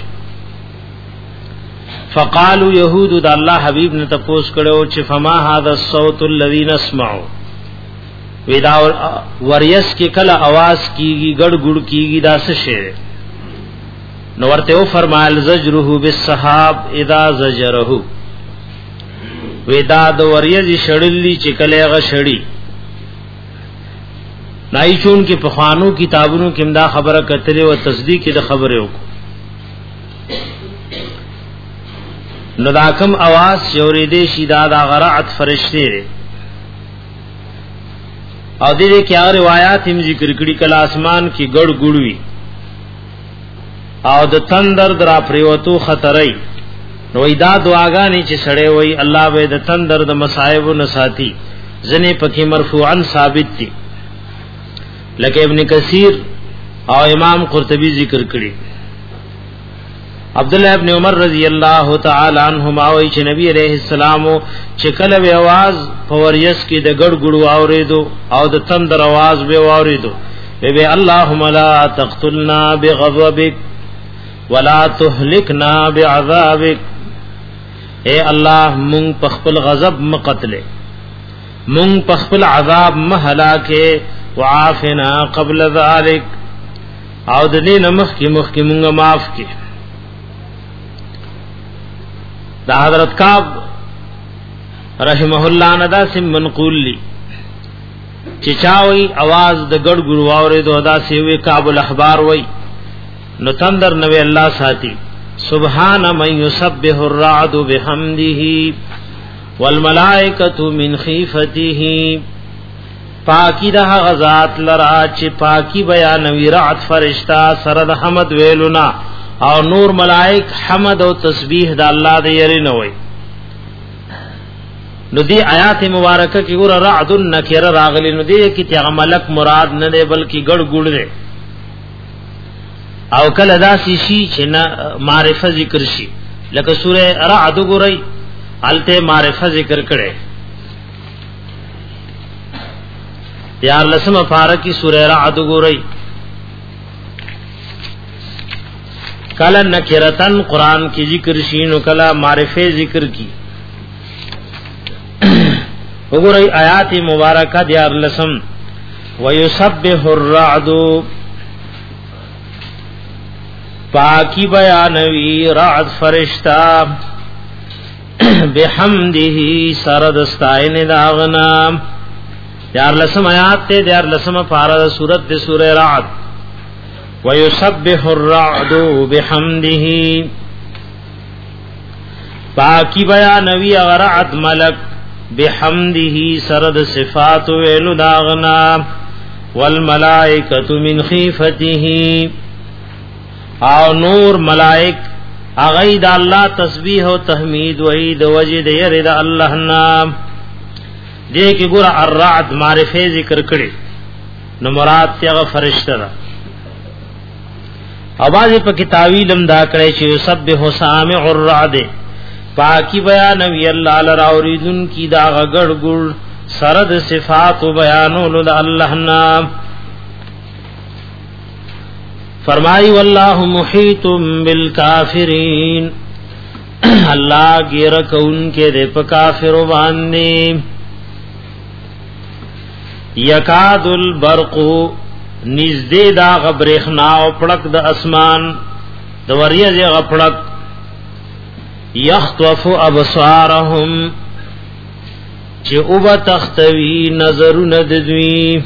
فقالوا يهود د الله حبيب نه تپوس کړو چې فما هذا الصوت الذي نسمعه ودا وریس کې کله आवाज کیږي ګډ ګډ کیږي دا څه شی نو ورته او فرمایل زجره بالسحاب اذا زجره ودا د وریز شړلی چې کله غ شړی نای چون کې په خوانو کتابونو کې امدا خبره کتلې او تصدیق د خبره وکړه نو دا کم आवाज شورې دې شیدا دا غرعت فرشته او دې کې هغه روایت هم ذکر کړي کله اسمان کې ګړ ګړوي او د تندر درا پریوتو خطرای نو ایدا دعاګانې چې سړې وای الله به د تندر د مصائب نساتی ځنه پکې مرفوعا ثابت دي لکه ابن کثیر او امام قرطبی ذکر کړي عبد الله ابن عمر رضی الله تعالی عنهما وای چې نبی عليه السلام چې کله به आवाज فوریس کې د ګړ ګړو اوریدو او د تندر आवाज به اوریدو به اللهم لا تقتلنا بغضبك ولا تهلكنا بعذابك اے الله مون په خپل غضب مقتله مون په خپل عذاب مهلاکه وعافنا قبل ذلك او د دې نمخ کې مخ کې مونږه معاف کې دا حضرت کعب رحمه الله ندا سم منقول لی چې چاوي आवाज د ګړ ګړو اورې دودا سی وی کعب الاحبار وای نو تندر نو الله ساتي سبحان من يسبح الرعد بحمده والملائکه من خیفته پاکی ده غزات لرا چې پاکی بیانوي رعد فرشتہ سره د حمد ویلونا او نور ملائک حمد او تسبیح د الله د یری نه وای نو دی آیات مبارکه کې ګور رعد النکر راغلی نو دی کې ته ملک مراد نه دی بلکې ګړ ګړ دی او کله دا شي چې نه معرفت ذکر شي لکه سوره رعد ګورئ الته معرفت ذکر کړي یار لسم فارقی سورہ رعد ګورئ کله نکرتن قران کی ذکر شین او کله معرفه ذکر کی وګورئ آیات مبارکہ دیار لسم ويسبح الرعد پاکی بیانوی رعد فرشتہ بحمده سرد استائن داغنا دیار لسم آیات تے دیار لسم پارا سورت دے سورہ رعد وَيُسَبِّحُ الرَّعْدُ بِحَمْدِهِ پاکی بیانوی اغرعد ملک بحمده سرد صفات ویلو داغنا والملائکة من خیفته او نور ملائک اغید اللہ تسبیح و تحمید وعید وجد یرد اللہ نام دیکھ گورا الرعد معرفه ذکر کړي نو مراد ته فرشتہ ده. اواز په کتابی لم دا کړی چې سبح سامع الرعد پاکی بیان وی الله لرا اوریدن کی دا غړ ګړ سرد صفات بیانول د الله نام. فرمای والله محیط بالکافرین الله غیر کون کې د په کافر باندې. یکاد البرق نزدې دا غبرخنا او پړک د اسمان د وریځ غپړک یخطف ابصارهم چې او به تختوی نظرونه د دوی.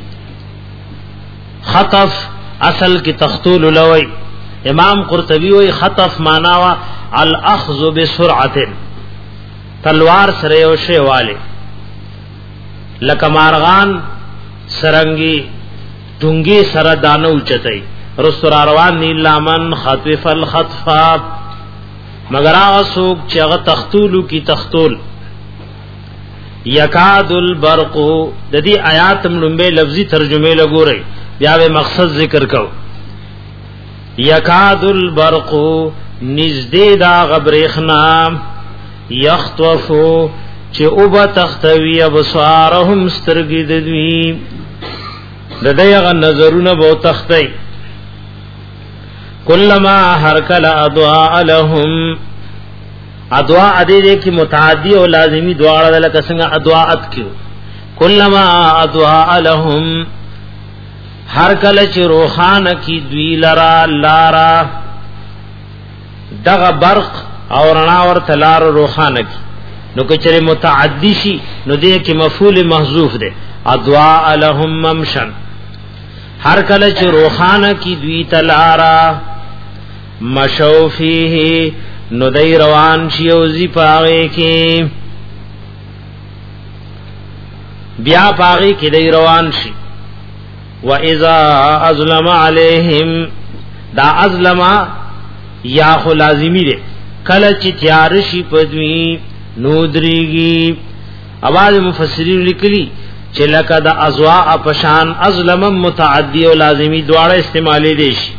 خطف اصل کی تختول لوی. امام قرطبی وی خطف معنا وا الاخذ بسرعه تلوار سره او شی والے لکه مارغان سرنګي ټونګي سره دانو چتای رسول روان نیلامن خطف الخطفا مگر هغه څوک چې هغه تختولو کی تختول. یکاد البرق د دې آیات لومبه لفظي ترجمه لګورئ بیا به مقصد ذکر کو. یکاد البرق نزدې دا غبرخنا یخطفو چې او به تختوی ابصارهم سترګې د دوی د دغه نظرونه به تختی. کلما هر کله ادعاء لهم ادعاء دې کې متعدی او لازمی دعا لکه څنګه ادعاءت کیو. کلما ادعاء لهم هر کله چې روحان کی دوی لرا لارا دغه برق او رڼا ورته لار روحان کی نو کچره متعدی شي نو دې کې مفعول محذوف ده. ادعاء لهم ممشن هر کله چې روحان کی دوی تلارا مشو فیه نو دای روان شي او زی پاغه کې بیا پاغه کې دای روان شي. و اذا ازلم علیہم دا ازلم یا خو لازمی ده کله چې تیار شي پدوی نو دریږي. اواز مفسرین لیکلي چې لکه د ازوا پشان ازلم متعدی او لازمی دواړه استعمالي دي شي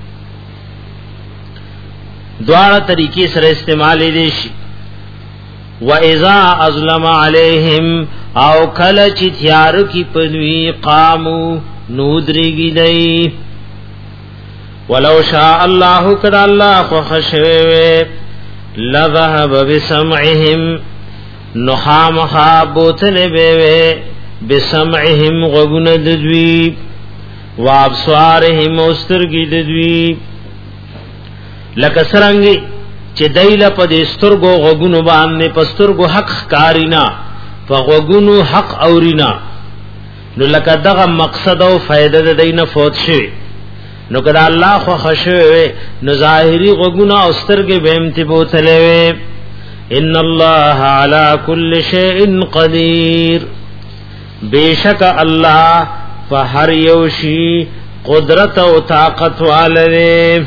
دواړه طریقې سره استعمالي دي شي. و اذا ازلم علیہم او کله چې تیار کی پدوی قامو نودریږي دی. ولو شاء الله کذا الله خو خشوي لذهب بسمعهم نخام خابوتل به بسمعهم غغن ددوی وابصارهم استرګي ددوی لکه سرنګي چې دایله په دسترګو غغونو باندې پسترګو حق کارینا په غغونو حق اورینا نو لکه دغه مقصد او فائدہ د دینه فوت شي نو کدا الله خو خشوي نو ظاهری غغونه او سترګې به امتبوتلې. ان الله على كل شيء قدير بیشک الله په هر یو شی قدرت او طاقت والے.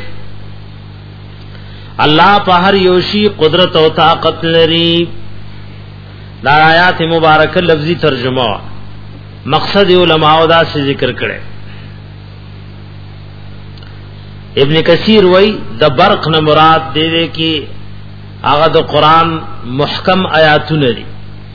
الله په هر یو شی قدرت او طاقت لري. دا آیات مبارکه لفظي ترجمه مقصد علماء دا سے ذکر کړي. ابن کثیر وای د برق نه مراد دې دې کې هغه د قران محکم آیاتونه دي.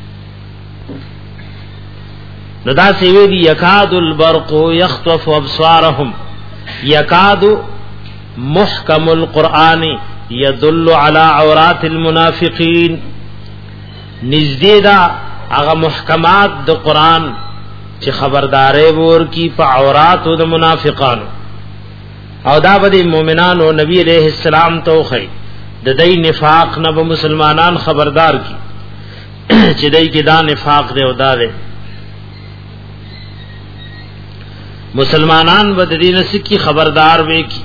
ندا سی وی دی یکاد البرق یخطف ابصارهم. یکاد محکم القرآن یدل علی عورات المنافقین. نزدې دا هغه محکمات د قران چې خبردارې ور کی په عورات د منافقانو او دا به مؤمنانو نبی علیہ السلام توخی د دې نفاق نه به مسلمانان خبردار کی چې دای کې دا نفاق دی او دا دی. مسلمانان به د دې نسکی خبردار وې کی.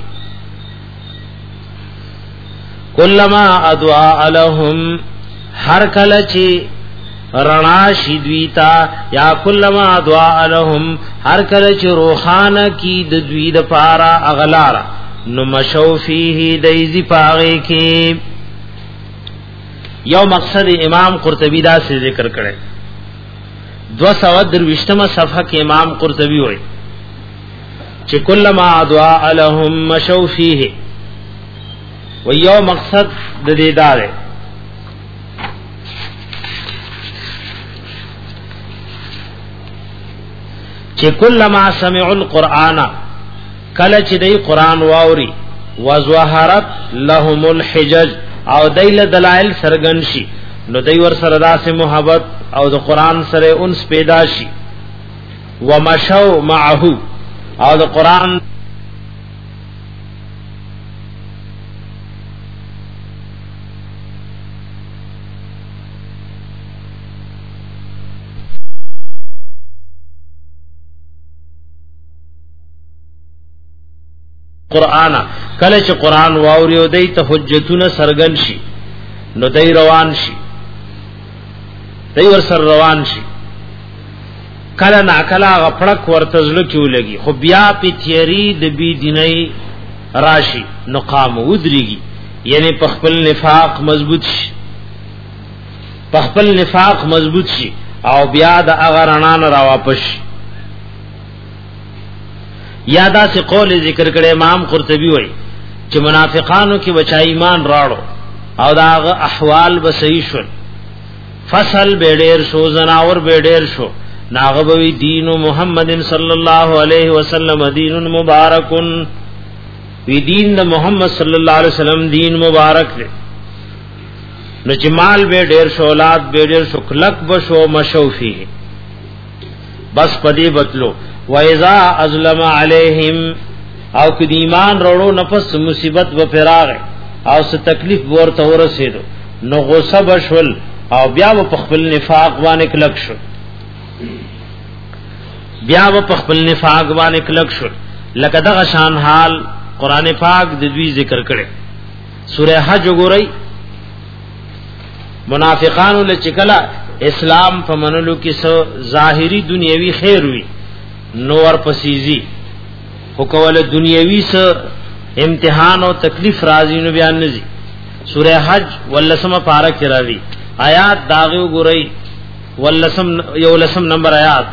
کلما ادعا لهم هر کله چې رڼا شیدویتا یا کلما ادعا لهم هر کله چې روحانه کی د دوی د پارا اغلارا نو مشو فیه دیزی پاغی کی. یو مقصد امام قرطبی دا سے ذکر کرے. دو سو درویشتمہ صفحہ کے امام قرطبی ہوئی چې کلمہ دعا لهم مشوا فيه و یو مقصد د دې دار چې کلمہ سمعوا القرآن کله چې دې قرآن واوري وظهرت لهم الحجج او دیل دلائل سرګن شي نو دای ور سره داسې محبت او د قرآن سره انس پیدا شي ومشوا معه او د قرآن قرآن کله چې قرآن واوري او دای ته حجتونه سرګن شي نو دای روان شي دای ور سره روان شي کله نا کله غپړک ورتزلو کیو لګي خو بیا په تیری د بی دیني راشي نو قام ودريږي یعنی په خپل نفاق مضبوط شي په خپل نفاق مضبوط شي او بیا د اغرانان را واپس یادا سے قول ذکر کړي امام قرطبي وایي چې منافقانو کې بچا ایمان راړو او داغه احوال به صحیح شول فصل بیډیر شو زناور بیډیر شو ناغبوی دین محمد صلی الله علیه وسلم دین مبارک وی دین د محمد صلی الله علیه وسلم دین مبارک دی نو جمال به ډیر شو اولاد به ډیر شو کلک بشو مشوفی بس پدی بتلو و اذا ازلم علیہم او کدی ایمان وروړو نفس مصیبت و فراغ او س تکلیف ورته ورسېدو نو غصه بشول او بیا په خپل نفاق باندې کلک شو بیا په خپل نفاق باندې کلک شو لکه دغه شان حال قران پاک د دوی ذکر کړي سوره حج وګورئ منافقانو لچکلا اسلام په منلو کې سو ظاهری دنیوي خیر وي نور پسیزي خو کوله دنیوي سو امتحان او تکلیف راځي نو بیان نزي سوره حج ولسمه پارا کې راځي آیات داغه وګورئ ولسم یو لسم نمبر آیات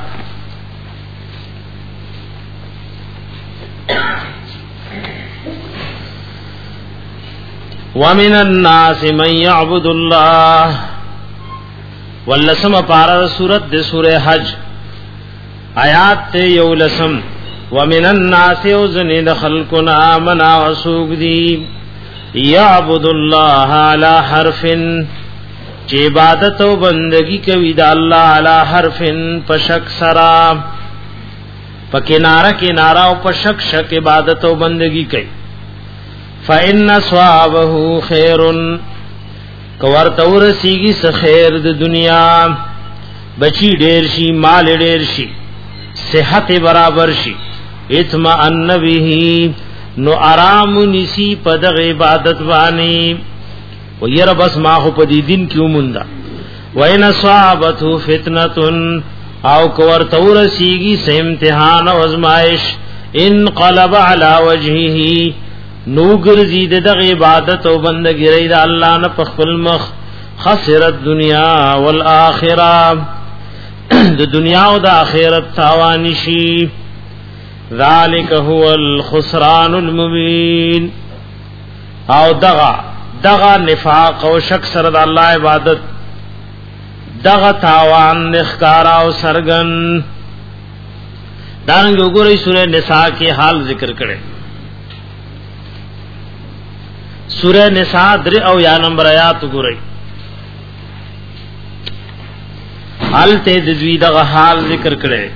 ومن الناس من يعبد الله ولسم پارا سورت د سوره حج آیات ته یو لسم ومن الناس وزن خلقنا آمنا وسوق دی يعبد الله على حرف چې عبادت او بندگی کوي د الله علی حرف پشک سرا پکنارا کنارا او پشک شک عبادت او بندگی کوي فإن ثوابه خير کور تور سیږي س خیر د دنیا بچی ډیر شي مال ډیر شي صحت برابر شي اطمئن به نو آرام نسی پد عبادت وانی و ير بس ما خو په دې دین کې ومندا وین صابته فتنه او کور تور سیږي سه امتحان او ازمائش انقلب على وجهه نو ګرځي د عبادت او بندګی ری د الله نه په خپل مخ خسرت دنیا والآخرة د دنیا او د آخرت تاوان شي ذالک هو الخسران المبین او دغه دغه نفاق او شک سره د الله عبادت دغه تاوان نخکارا او سرغن دانګ وګورئ سورہ نساء کې حال ذکر کړي سورہ نساء در او یا نمبر آیات وګورئ حال ته د دوی دغه حال ذکر کړي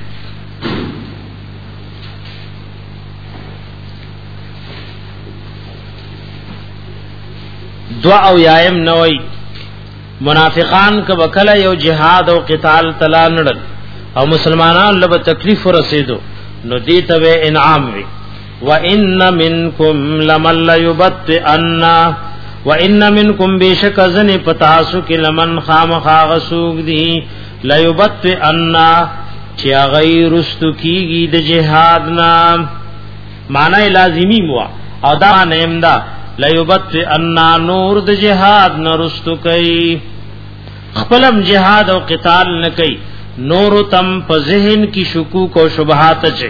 دعا او یایم نوئی منافقان کا وکلا یو جهاد او قتال تلا نړل او مسلمانان له تکلیف ورسېدو نو دیته و انعام وی وان منکم لمن یبطئن وان منکم بشکذن پتاسو کی لمن خامخا غسوق دی لیبطئن چا غیر استو کیږي د جهاد نام معنی لازمی موا او دا نعمدا لیبطئن نور د جهاد نرستو کئ خپلم جهاد او قتال نکئ نور تم په ذهن کی شکوک او شبهات چه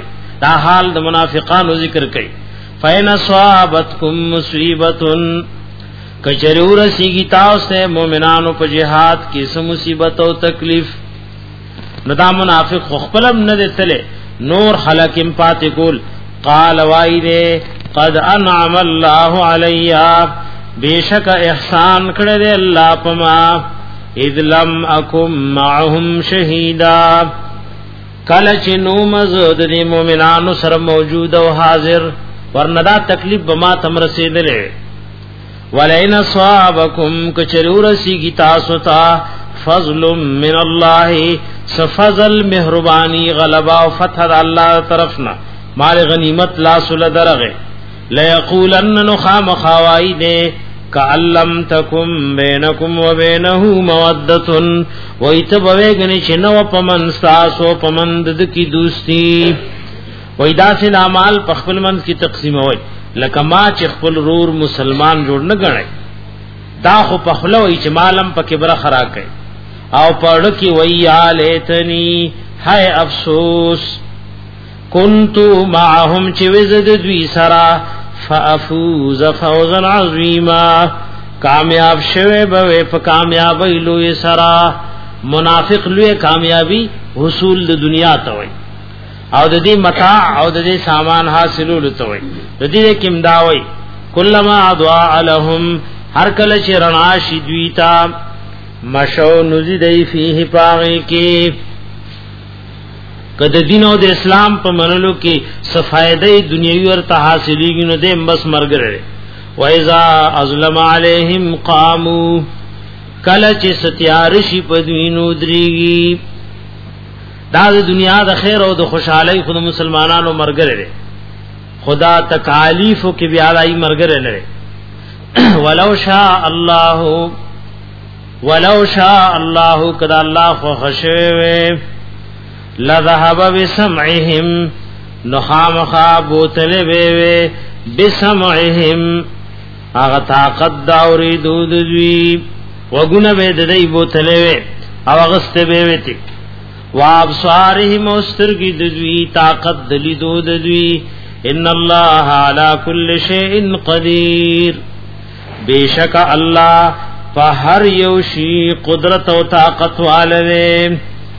دا حال د منافقانو ذکر کړي فین اصابتکم مصیبتن کچرور سیگی تاسو مومنانو په جهاد کې سم مصیبت او تکلیف نو دا منافق خپلم نه دتله نور خلق ام پات کول قال وایده قد انعم الله علیا بیشک احسان کړی دی الله پما اذ لم اکم معهم شهیدا کله چې نو مزد د مؤمنانو سره موجود او حاضر ورندا تکلیف بما تم رسیدلې ولئن صابکم کچرور سیگی تاسو ته فضل من الله سفضل مهربانی غلبا او فتح الله طرفنا مال غنیمت لا سل درغه لا یقولن نخام خوایده کعلم تکم بینکم و بینه مودتن ویتبویگنی چنو پمن ساسو پمند کی دوستی ویدا سے نامال پخپل منز کی تقسیم ہوئی لکما چې خپل رور مسلمان جوړ نه غړي دا خو په خلو اجمالم په کبره خرا کوي او پړ کی ویالیتنی هاي افسوس کنتو معهم چې وزد دوی سرا فافوز فوزا عظیما کامیاب شوه به په کامیابی لوی سرا منافق لوی کامیابی حصول د دنیا ته وي او د دې متاع او د دې سامان حاصلول ته وي د دې کوم دا وي کلمہ ادعا لهم هر کله چې رڼا شي دوی تا مشو نزیدای فیه پاغی کې کده دین او د اسلام په منلو کې صفایده دنیوي ورته حاصلېږي نو دې بس مرګره و اذا ازلم علیہم قاموا کله چې ستیار شي په دوینو دريږي دا د دنیا د خیر او د خوشحالي خود مسلمانانو مرګره خدا تکالیف کې بیا لای مرګره نه ولو شاء الله ولو شاء الله کدا الله خو خشوي لذهب بسمعهم نخامخا بوتل وی بسمعهم اغه طاقت دا اوریدو دوی وګونه به د دې بوتل وی او غسته به وتی وابصارهم استرګي دوی طاقت دلی دو دوی ان الله على كل شيء قدير بیشک الله په هر یو شی قدرت او طاقت والے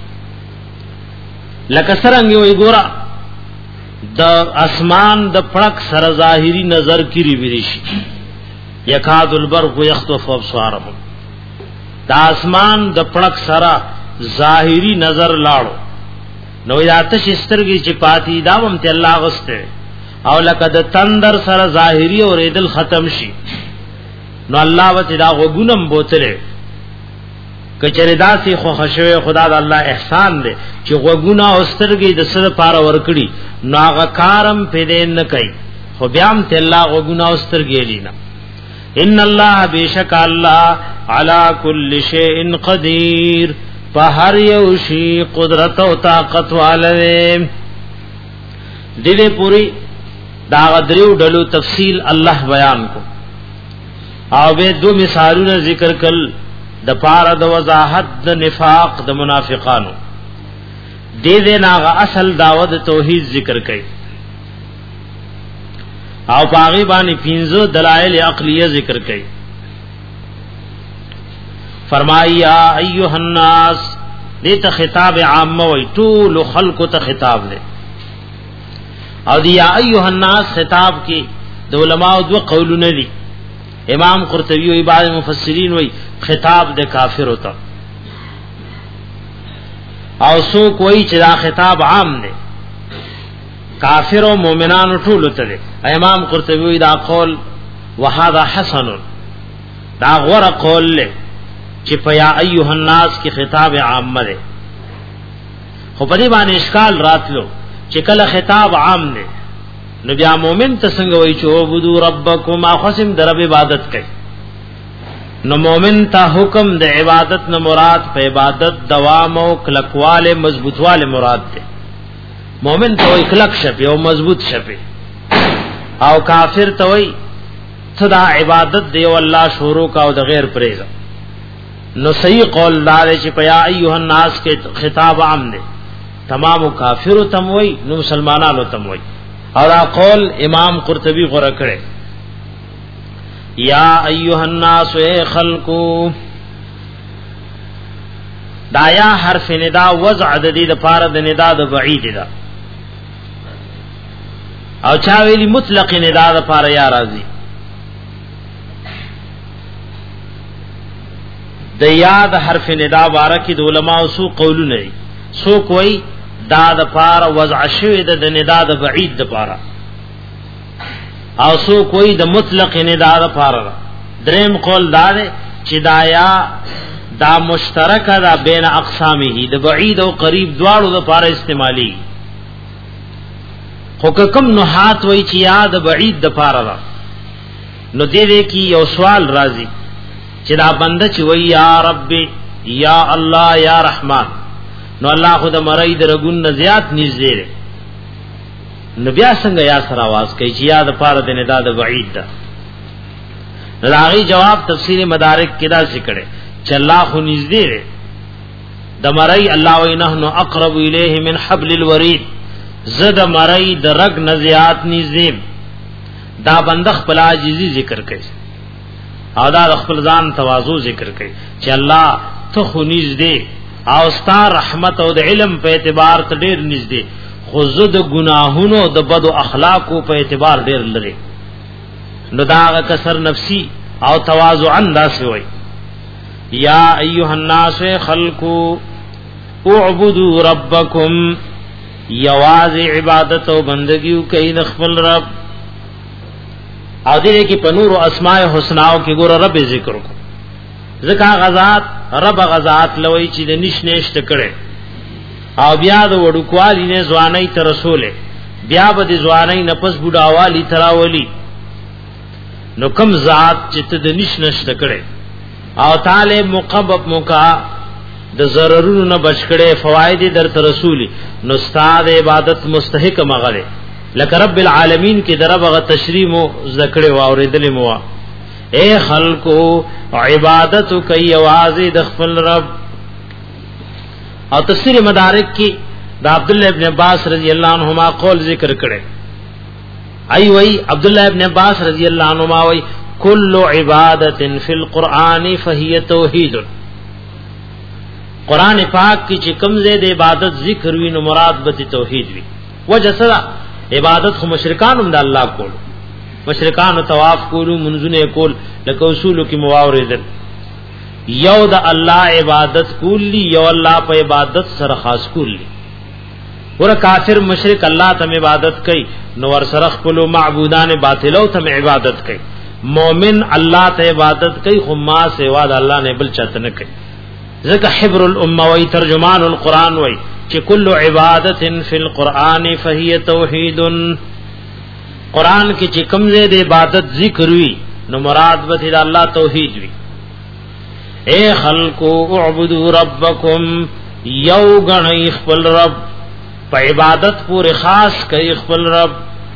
لکه څنګه وي ګورا د اسمان د پړک سره ظاهری نظر کری ویری شي یکاد البرق یخطف ابصارهم د اسمان د پړک سره ظاهری نظر لاړو نو یاتش سترګي چې پاتی داوم ته الله غسته او لکه د تندر سره ظاهری او ریدل ختم شي نو الله وته دا غونم بوتره کچره داسې خو خشوي خدا د الله احسان دی چې غوګونه او سترګې د سره پار ورکړي نو هغه کارم پیدا نه کوي خو بیا هم ته الله غوګونه او سترګې لینا ان الله بیشک الله علی کل شیء قدیر په هر یو شی قدرت او طاقت والے دې پوری دا غدریو ډلو تفصیل الله بیان کو او به دو مثالونه ذکر کړل د پاره د وضاحت د نفاق د منافقانو دې دې ناغه اصل داوت توحید ذکر کړي او باغی باندې پنځه دلایل عقلیه ذکر کړي فرمایا ایها الناس دې ته خطاب عام وي ټول خلق ته خطاب دی او دی ایها الناس خطاب کې د علماء دو قولونه دي امام قرطبی او بعض مفسرین وای خطاب د کافر ہوتا او سو کوئی چې دا خطاب عام دی کافر او مؤمنان ټول ته دی امام قرطبی وای دا قول وهذا حسن دا غره قول له چې پیا ایها الناس کی خطاب عام دی خو په دې باندې اشکال راتلو چې کله خطاب عام دی نو بیا مومن ته څنګه وای چې عبدو ربکم اخصم در عبادت کوي نو مومن ته حکم د عبادت نه مراد په عبادت دوام او کلکواله مضبوطواله مراد ده مومن ته وای کلک شپه او مضبوط شپه او کافر ته وای صدا عبادت دی او الله شروع کا او د غیر پرېز نو صحیح قول دار چې پیا ایه الناس کې خطاب عام ده تمام کافر تم وای نو مسلمانانو تم وای. اور قول امام قرطبی غره کړي یا ایها الناس خلقو دا یا حرف ندا وضع د دې د پاره د ندا د بعید ده او چا ویلی مطلق ندا د پاره یا راضی د یاد حرف ندا بارکی د علماء سو قولونه سو کوئی دا د پاره وضع شوی د ندا د بعید د پاره او سو کوئی د مطلق ندا د پاره. دریم قول دا ده چې دا یا دا مشترک دا بین اقسامه د بعید او قریب دواړو د پاره استعمالی. خو کوم نحات وای چې یا د بعید د پاره نو دې دې کی یو سوال راځي چې دا بنده چې وای یا رب یا الله یا رحمان نو الله خود مړی درګون نه زیات نږدې ده نو بیا څنګه یا سره आवाज کوي چې یا د پاره د ندا د بعید ده. راغی جواب تفسیر مدارک کې دا ذکر ہے چې الله خو نږدې ده د مړی الله وای نحنو اقرب الیه من حبل الورید زد مړی د رګ نه زیات نږدې. دا بنده خپل عاجزی ذکر کوي او دا خپل ځان تواضع ذکر کوي چې الله ته خو نږدې او ستا رحمت او د علم په اعتبار ته ډیر نږدې خو زد گناهونو د بد اخلاقو په اعتبار ډیر لري. نو دا کسر نفسی او تواضع انداز وي یا ایها الناس خلقو اعبدوا ربکم یواز عبادت او بندگی کوي د خپل رب. او دې کې په نور اسماء الحسناو کې ګور رب ذکر کو ځکه غزاد رب غزاد لوي چې د نش نشته کړي او بیا د وډکوالی نه ځواني ته رسوله بیا به د ځواني نفس بډاوالی تراولي نو کم ذات چې ته د نش نشته کړي او تعالی مقبب مکا د ضررونو نه بچ کړي فواید در ته رسولي نو استاد عبادت مستحق مغله لکه رب العالمین کې دربغه تشریم او ذکر او اوریدل مو اے خلقو عبادت کوي आवाज د خپل رب. او تفسیر مدارک کې د عبد الله ابن عباس رضی الله عنهما قول ذکر کړي ای وی عبد الله ابن عباس رضی الله عنهما وی کل عبادت فی القرآن فهی توحید. قرآن پاک کی چې کوم ځای د عبادت ذکر وی نو مراد به توحید وی. وجه سره عبادت خو مشرکان هم د الله کول مشرکان طواف کولو منځونه کول لکه اصول کې مواوردل یو د الله عبادت کولی یو الله په عبادت سره خاص کولی. ور کافر مشرک الله ته عبادت کوي نو ور سره خپل معبودان باطلو ته عبادت کوي. مومن الله ته عبادت کوي خو ما سوا د الله نه بل چاته نه کوي. ځکه حبر الامه وی ترجمان القرآن وی چې کل عبادت فی القرآن فهی توحید. قرآن کې چې کوم ځای د عبادت ذکر وی نو مراد به د الله توحید وی. اے خلقو اعبدوا ربکم یو غنی خپل رب په عبادت پورې خاص کوي خپل رب.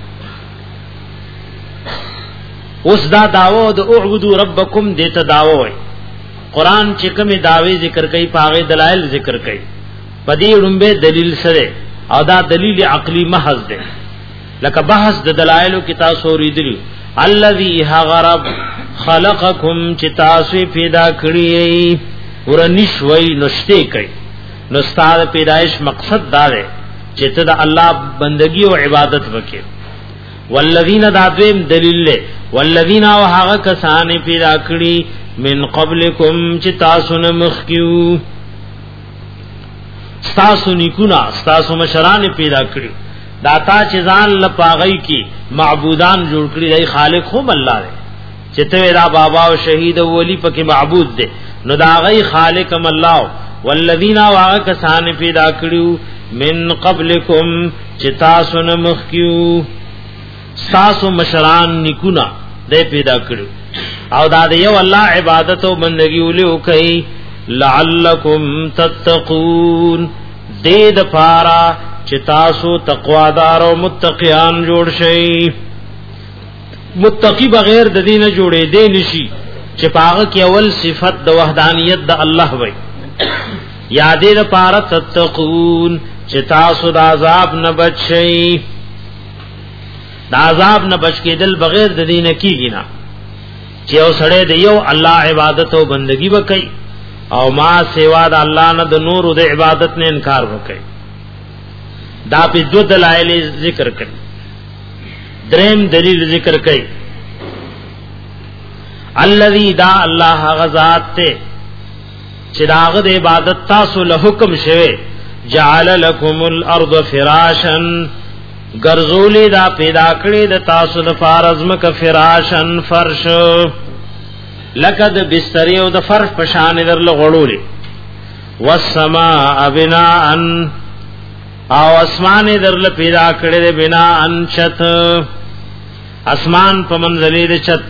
اوس دا داوا د اعبدوا ربکم دته داوا وی. قرآن چې کومه داوی ذکر کوي پاغه دلایل ذکر کوي پدې لومبه دلیل سره او دا دلیل عقلی محض ده لکه بحث د دلایلو کې تاسو ورېدلی الذی غرب خلقکم چې تاسو پیدا کړی ورنشوي نشته کوي نو ستاره پیدائش مقصد دا ده چې ته د الله بندگی او عبادت وکې. والذین دادویم دلیل له والذین او هغه کسان پیدا کړی من قبلکم چې تاسو نه مخکیو تاسو نیکونا تاسو مشران پیدا کړی داتا چې ځان لپاغی کی معبودان جوړ کړی دی خالق هم الله دی چې ته دا بابا او شهید او ولی پکې معبود دی نو دا غي خالق هم الله. والذین واکسان پیدا کړیو من قبلکم چې تاسو نه مخکیو تاسو مشران نیکونا دی پیدا کړیو او دا د یو الله عبادت او بندگی ولې کوي لعلکم تتقون دې د پارا چې تاسو تقوادار او متقیان جوړ شئ. متقی بغیر د دین جوړې دې نشي چې پاغه کې اول صفت د وحدانیت د الله وي. یادې د پارا تتقون چې تاسو د عذاب نه بچئ. د عذاب نه بچ کېدل بغیر د دین کېږي نه چې یو سړی د یو الله عبادت او بندگی وکړي او ما سوا د الله نه د نور او د عبادت نه انکار وکړي. دا په دو دلایل ذکر کړي. دریم دلیل ذکر کړي الذي دا الله غزاد ته چې داغه د عبادت تاسو له حکم شوه جعل لكم الارض فراشا ګرځولې دا پیدا کړې د تاسو د فارزم ک فراشن فرش لکه د بستر او د فرش په شان درل غړولې والسماء بناء او اسمان درل پیدا کړې د بناء چت اسمان په منزلې د چت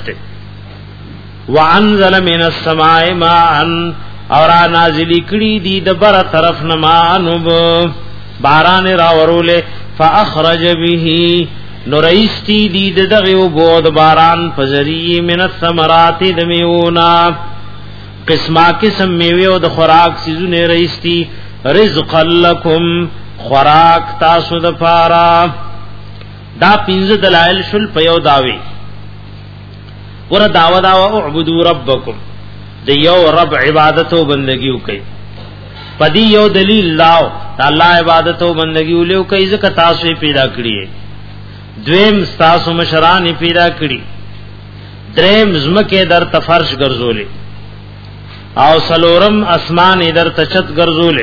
وانزل من السماء ماء اور نازلی کړي دي د بر طرف نه مانوب باران را ورولې فاخرج به نورئستی دی دغه بود باران فزری من الثمرات دمیونا قسمه قسم میوه او د خوراک سيزونه رئیستی رزق لکم خوراک تاسو د پارا. دا پنځه دلایل شل پیو داوی ور داوا دا او اعبدوا ربکم د یو رب عبادت او بندگی وکي. پدی یو دلیل لاو الله عبادت او بندگی ولیو کای ځکه تاسو پیدا کړی. دویم تاسو مشران پیدا کړی. دریم زمکه در تفرش ګرځولې او سلورم اسمان در تچت ګرځولې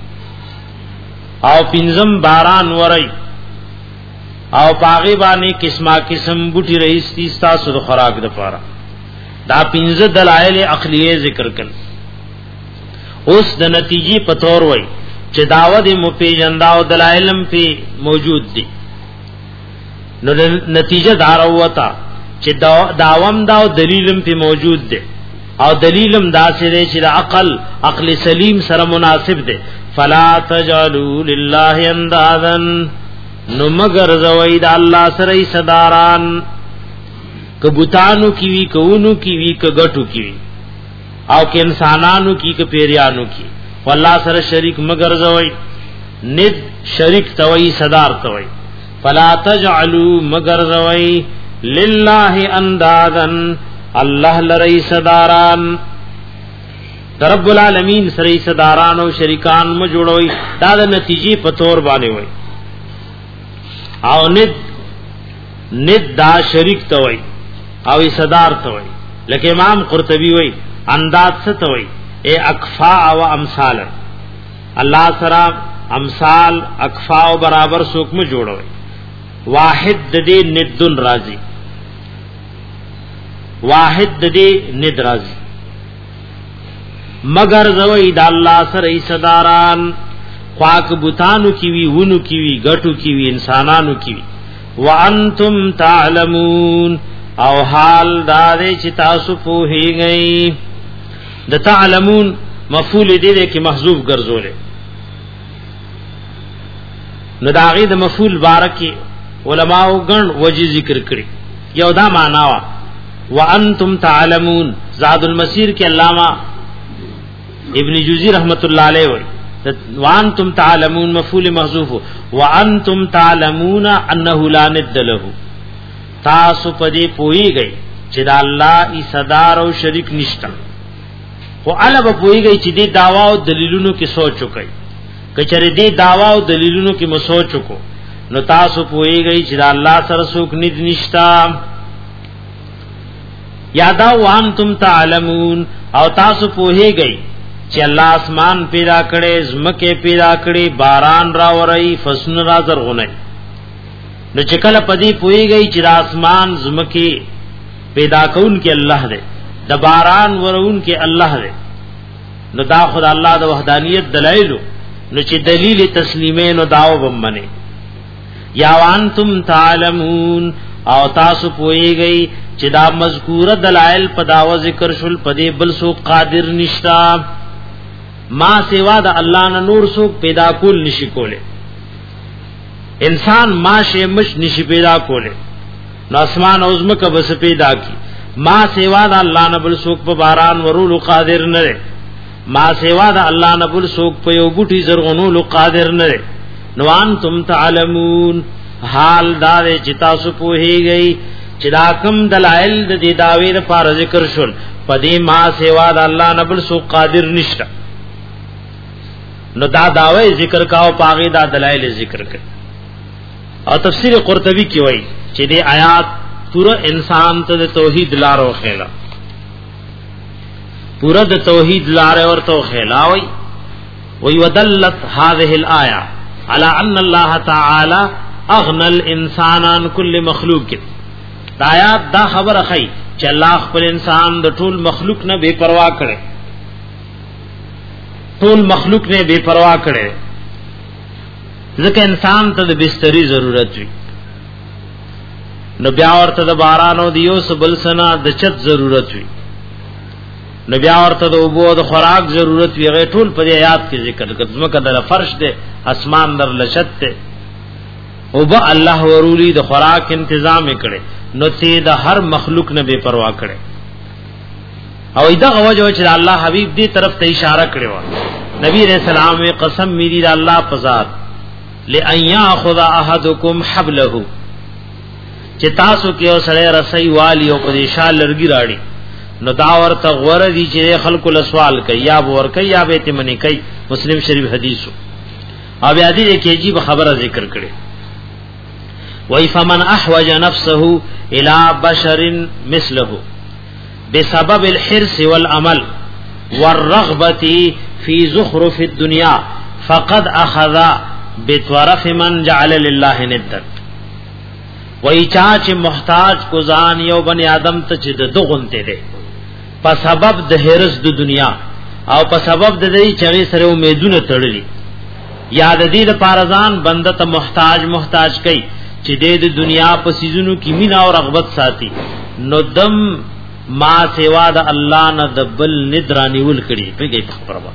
او پنځم باران ورای او پاغي باندې قسمه قسم بوټي رئیس تاسو د خوراک د پاره. دا پنځه دلایل عقلیه ذکر کړل. اوس د نتیجې په تور وای چې داوود مپیجندا او دلایلم په موجود دي. نو نتیجه دار وتا چې داوام دا او دلیلم په موجود دي او دلیلم دا سره چې د عقل عقل سلیم سره مناسب دي. فلا تجعلوا لله اندادا نو مگر زوی د الله سره صداران کبوتانو کی وی کوونو کی وی کګټو کی وی او که انسانانو کی که پیریانو کی والله سره شریک مگر زوی ند شریک توي صدار توي. فلا تجعلوا مگر زوی لله اندادن الله لری صداران رب العالمین سره صداران او شریکان م جوړوي. دا د نتیجې په تور باندې وای او ند ند دا شریک توي او صدار توي. لکه امام قرطبي وای انداز څه توي اے اکفا او امثال الله سره امثال اکفا او برابر څوک م جوړوي. واحد د دې ندن راضي واحد د دې ند راضي مگر زوی د الله سره صداران خواک بوتانو کی وی ونو کی وی غټو کی وی انسانانو کی وی. وانتم تعلمون او حال دا دې چې تاسو په هیږئ. د تعلمون مفعول دې دې کې محذوف ګرځولې نو دا غي د مفعول بارکی علماء غن وجه ذکر کړی. یو دا معنا وا وانتم تعلمون زاد المسیر کې علامہ ابن جوزی رحمت الله علیه وی وانتم تعلمون مفعول محذوف وانتم تعلمون انه لا ند له. تاسو پدې پوئږئ چې دا الله ای صدار او شریک نشته خو الله به پوئږئ چې دې داوا او دلیلونو کې سوچ وکړي. کچره دې داوا او دلیلونو کې مو سوچ وکړو نو تاسو پوئږئ چې دا الله سره څوک ند نشتا. یادا وانتم تعلمون او تاسو پوئږئ چې الله اسمان پیدا کړي زمکه پیدا کړي باران را وري فصل را زرغوني. نو چې کله پدی پويږي چې اسمان زمکه پیدا کون کې الله دې د باران ورون کې الله دې نو دا خدای الله د وحدانیت دلایل نو چې دلیل تسلیمین او داو بمنه. یا وانتم تعلمون او تاسو پويږي چې دا مذکوره دلایل په داو ذکر شول پدی بل سو قادر نشتا ما سوا د الله نه نور سو پیدا کول نشي کوله. انسان ماشه مش نشي پیدا کوله نو اسمان او زمکه بس پیدا کی. ما سوا د الله نه بل سوک په باران ورولو قادر نه. ما سوا د الله نه بل سوک په یو بوټي زرغونولو قادر نه. نو انتم تعلمون حال دا چې تاسو پوهیږئ چې دا کوم دلایل د دې داوی لپاره ذکر شول پدې ما سیوا د الله نه بل سو قادر نشته نو دا داوی ذکر کاو پاغي دا دلایل ذکر کړ او تفسیر قرطبی کی وایي چې دې آیات پورا انسان ته توحید لارو خېلا پورا د توحید لار ورته خېلا وایي وی ودلت هذه الايه على ان الله تعالى اغنى الانسان عن كل مخلوق. دا آیات دا خبر اخی چې الله خپل انسان د ټول مخلوق نه بے پروا کړي ټول مخلوق نه بے پروا کړي ځکه انسان ته د بستری ضرورت وي نو بیا ورته د بارانو دیو سبل سنا د چت ضرورت وي نو بیا ورته د اوبو د خوراک ضرورت وي غي ټول په آیات کې ذکر کړه ځمکه د فرش ده اسمان در لشت ده او با الله ورولی د خوراک تنظیم کړي نو ته د هر مخلوق نه بے پروا کړي او ایدا غوجه چې الله حبیب دې طرف ته اشاره کړي و نبی رسول الله قسم میری د الله په ذات لئن یاخذ احدکم حبله چې تاسو کې اوسړه رسۍ والی او په شال لرګي راړي نو دا ورته غوړه دي چې خلکو له سوال کوي یا ور کوي یا به ته منی کوي مسلم شریف حدیثو او بیا دې کې عجیب خبره ذکر کړي وای فمن احوج نفسه الى بشر مثله بسبب الحرص والعمل والرغبه في زخرف الدنيا فقد اخذ بطرف من جعل لله ندا. وای چا چې محتاج کو ځان یو بنی آدم ته چې د دغونته ده په سبب د هرس د دنیا او په سبب د دې چې سره امیدونه تړلي یا د دې لپاره ځان بنده ته محتاج محتاج کوي چې د دنیا په سيزونو کې مینا او رغبت ساتي نو دم ما سیوا د الله نه د بل ندرانی ول کړي پیږي خبره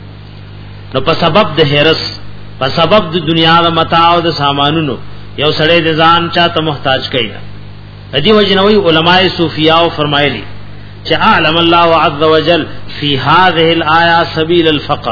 نو په سبب د هرس په سبب د دنیا د متاع او د سامانونو یو سړی د ځان چاته محتاج کوي ادي وجنوي علماء صوفیاء فرمایلی چې عالم الله عز وجل فی هذه الايه سبیل الفقر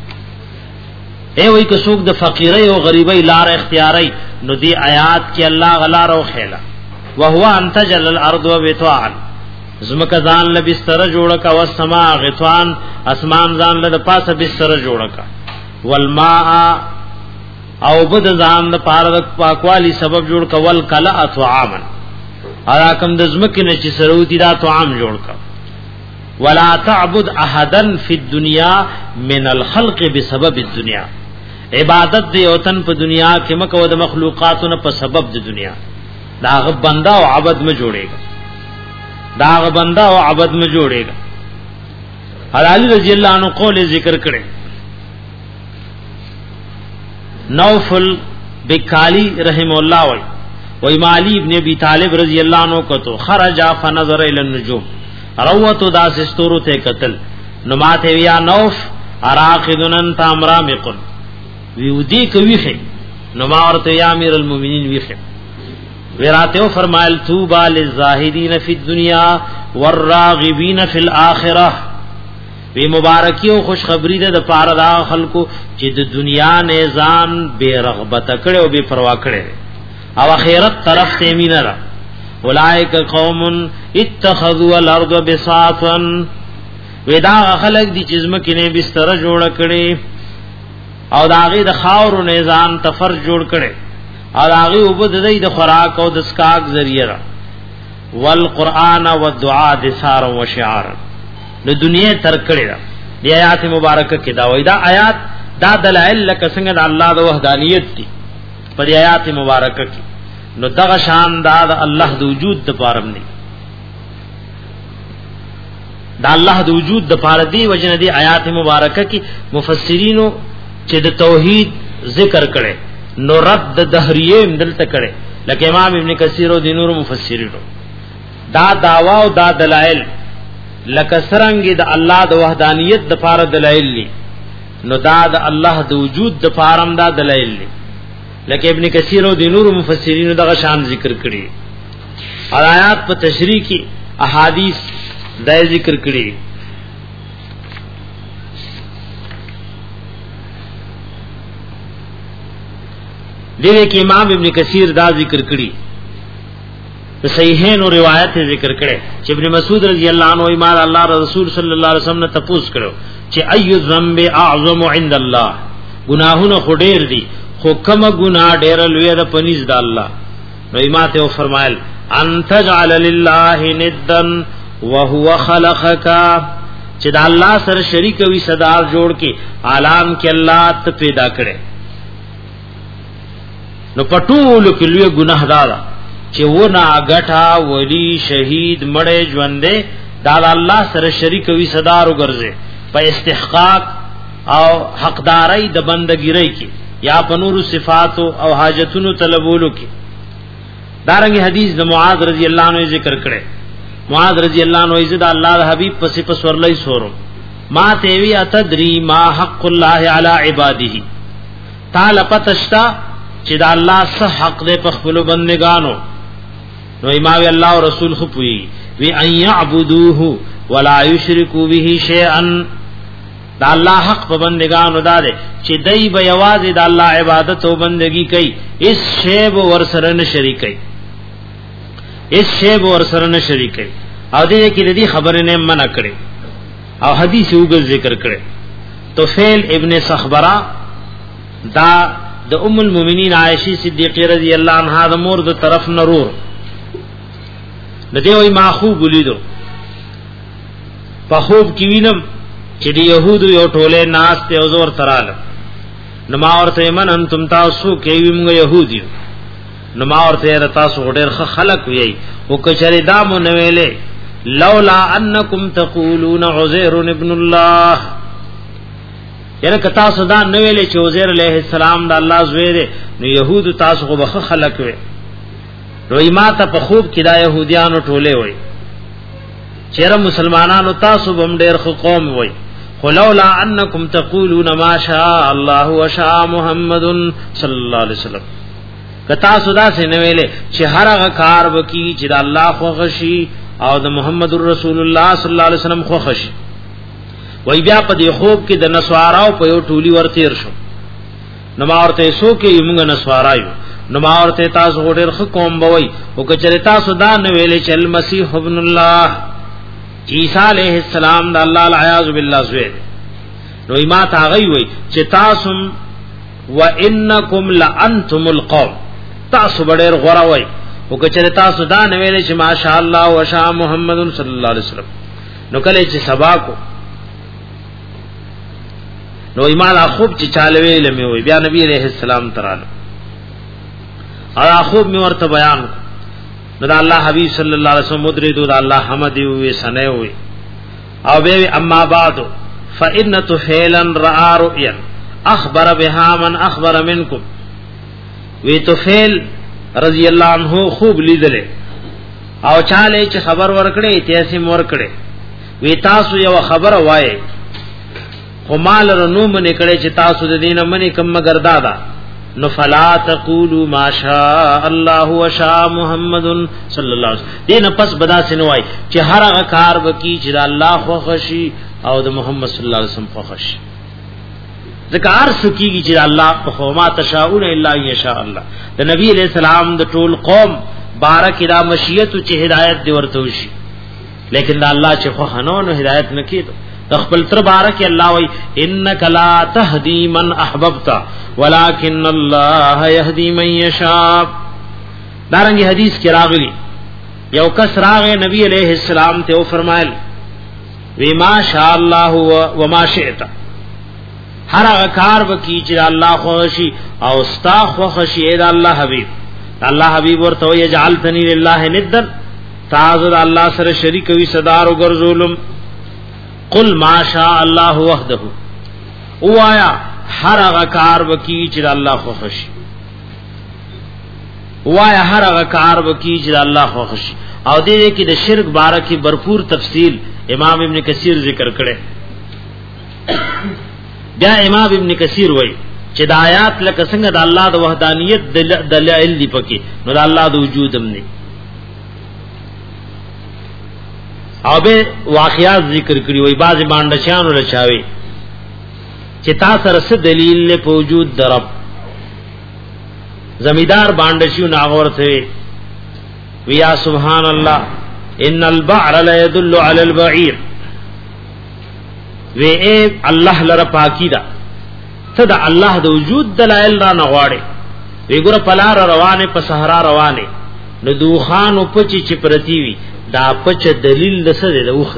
اے وای که څوک د فقیرای او غریبای لار اختیارای نو دی آیات کې الله غلا رو خیلا وهو انتجل الارض وبتوعا زمکه ځان له بستر جوړه کا والسما غطوان اسمان ځان له پاسه بستر جوړه کا والماء او بد ځان د پاره پاکوالی سبب جوړ کول کلا اطعاما اراکم د زمکه نه چې سروتی دا طعام جوړ کا ولا تعبد احدا فی الدنيا من الخلق بسبب الدنيا. عبادت دی اوتن په دنیا کې مکو د مخلوقاتو نه په سبب د دنیا داغه بندا او عبادت میں جوړेगा داغه بندا او عبادت میں جوړेगा. حلال رضی اللہ عنہ قول ذکر کړي نوفل بکالی رحم الله وای وای مالی ابن ابي طالب رضی اللہ عنہ کو تو خرج فنظر الى النجوم روتو داس استورو ته قتل نماته ویا نوف اراقدن تامرامقن ویودی کوي خې نو ما ورته یا امیر المؤمنین ویخه وراتو فرمایل توبا للزاهدین فی الدنیا والراغبین فی الاخره وی مبارکی او خوشخبری ده د پاره دا خلکو چې د دنیا نه ځان بے رغبت کړي او بے پروا کړي او اخرت طرف ته مين را اولائک قوم اتخذوا الارض بساطا ودا خلق دي چې زمکه نه بستر جوړ کړي او داغه د خاور نه ځان تفر جوړ کړي او داغه وبد د خوراک او د سکاک ذریعہ را والقران والدعاء دثار و شعار د دنیا تر کړي دا د آیات مبارکه کې دا وای دا آیات دا دلائل لکه څنګه د الله د وحدانیت دي په آیات مبارکه کې نو دغه شان دا د الله د وجود د پارم نه دا الله د وجود د پاره دی وجنه دی آیات مبارکه کې مفسرینو چې د توحید ذکر کړي نو رد دهریه دلته کړي لکه امام ابن کثیر او د نور مفسرینو دا داوا او دا دلائل لکه سرنګ د الله د وحدانیت د پاره دلایل دي نو دا د الله د وجود د پارم دا دلایل دي لکه ابن کثیر او د نور مفسرین دغه شان ذکر کړي آیات په تشریح کې احادیث دا ذکر کړي دغه کې امام ابن کثیر دا ذکر کړی صحیحین او روایت ذکر کړي چې ابن مسعود رضی الله عنه ایمان الله رسول صلی الله علیه وسلم ته تپوس کړو چې ایو ذنب اعظم عند الله گناهونه خډیر دي خو کوم ګناه ډیر لوی ده پنځ د الله نو ایمان ته فرمایل ان تجعل لله ندا وهو خلقك چې د الله سره شریک وي صدار جوړ کې عالم کې الله ته پیدا کړي نو پټول کې لوی ګناه ده چې ونه غټا ولی شهید مړې ژوندې دا الله سره شریک وي صدار وګرځي په استحقاق او حقداري د بندګیری کې یا په نور صفات او حاجتونو طلبولو کې دارنګ حدیث د معاذ رضی الله عنه ذکر کړي معاذ رضی الله عنه عزت الله د حبیب پس پس ورلای سورو ما ته وی اتدری ما حق الله علی عباده تعالی پتشتا چې د الله سه حق دې په خپل بندگانو نو امام الله او رسول خو پوي وی ان يعبدوه ولا يشركوا به شيئا دا الله حق په بندگانو داده چې دای به یوازې د الله عبادت او بندگی کوي اس شی به ور سره نه شریکي اس شی به ور سره نه شریکي او دې کې دې خبره نه منع کړي او حدیث یو ذکر کړي تو فیل ابن صخبرہ دا د ام المؤمنین عائشہ صدیقہ رضی الله عنها د مور د طرف نرور ندی وای ما خوب ولیدو په خوب کې وینم چې د يهودو یو ټوله ناس ته او زور تراله نو ما ورته من انتم تاسو کې ویمغه يهودي نو ما ورته تاسو ډېر خلق وی او کچره دامو نویلې لولا انکم تقولون عزير ابن الله یره کتا صدا نویلې چې عزير عليه السلام د الله زوی دی نو يهود تاسو خو بخ خلق وی روی ما ته په خوب کې دا يهوديانو ټوله وای چیرې مسلمانانو تاسو بم ډېر خو قوم وای ولولا انکم تقولون ما شاء الله وشاء محمد صلی الله علیه وسلم کتا صدا سے نویلې چې هر هغه کار وکي چې د الله خو غشي او د محمد رسول الله صلی الله علیه وسلم خو غشي وای بیا په دې خوب کې د نسواراو په یو ټولي ورتیر شو نو ما ورته سو کې یمغه نسوارایو نو ما ورته تاسو ډېر خ قوم بوي او کچره تاسو دا نویلې چې المسیح ابن الله عیسی علیہ السلام د الله العیاذ بالله زوی نو ما تا غي وای چې تاسو وانکم لانتم القوم تاسو ډېر غوړه وای او کچره تاسو دا نه ویلې چې ماشاء الله وشاء محمد صلی الله علیه وسلم نو کله چې سبا کو نو ایمان خوب چې چاله ویلې مې وای بیا نبی علیہ السلام تراله ا خوب می ورته بیان نو دا الله حبیب صلی الله علیه وسلم مدرید دا الله حمد وی سنه وی او به اما بعد فان تفیلا را رؤیا اخبر بها من اخبر منکم وی تفیل رضی الله عنه خوب لیدل او چاله چې خبر ورکړي تیاسي مور کړي وی تاسو یو خبر وای خو مال رنو منې کړي چې تاسو د دینه منې کم مگردادا نو فلا تقولوا ما شاء الله وشاء محمد صلی الله علیه وسلم دین پس بدا سنوای چې هر هغه کار وکي چې الله خو خشي او د محمد صلی الله علیه وسلم خو خشي ذکر سکیږي چې الله په خو ما تشاؤون الا ان شاء الله د نبی علیہ السلام د ټول قوم بارک دا مشیت او چې هدایت دی ورته وشي لیکن دا الله چې خو خنون هدایت نکید خپل تر بارک الله وی انک لا تهدی من احببت ولکن الله یهدی من یشاء دارنګ حدیث کې راغلی یو کس راغی نبی علیہ السلام ته او فرمایل وی ما شاء الله و ما شئت هر هغه کار وکي چې الله خوشي او استا خوشي دا الله حبيب الله حبيب ورته وی جعلتنی لله ندا تعاذ الله سره شریک وی صدار او ګرځولم قل ما شاء الله وحده وایا هر هغه کار وکي چې الله خو خوشي وایا هر هغه کار وکي چې الله خو خوشي او دې کې د شرک باره کې भरपूर تفصیل امام ابن کثیر ذکر کړي بیا امام ابن کثیر وایي چې د آیات لکه څنګه د الله د وحدانیت دلایل دی پکې نو د الله د وجود هم نه او به واقعات ذکر کړي وای بعض باندې شانو لچاوي چې تاسو سره دلیل له وجود درب زمیدار باندشیو ناغور ته ویا سبحان الله ان البعر لا يدل على البعير وی اے الله لره پاکی دا ته دا الله د وجود دلائل را نغواړي وی ګره پلار روانه په صحرا روانه نو دوخان او پچی چې پرتی وی دا پچ دلیل دسه د اوخه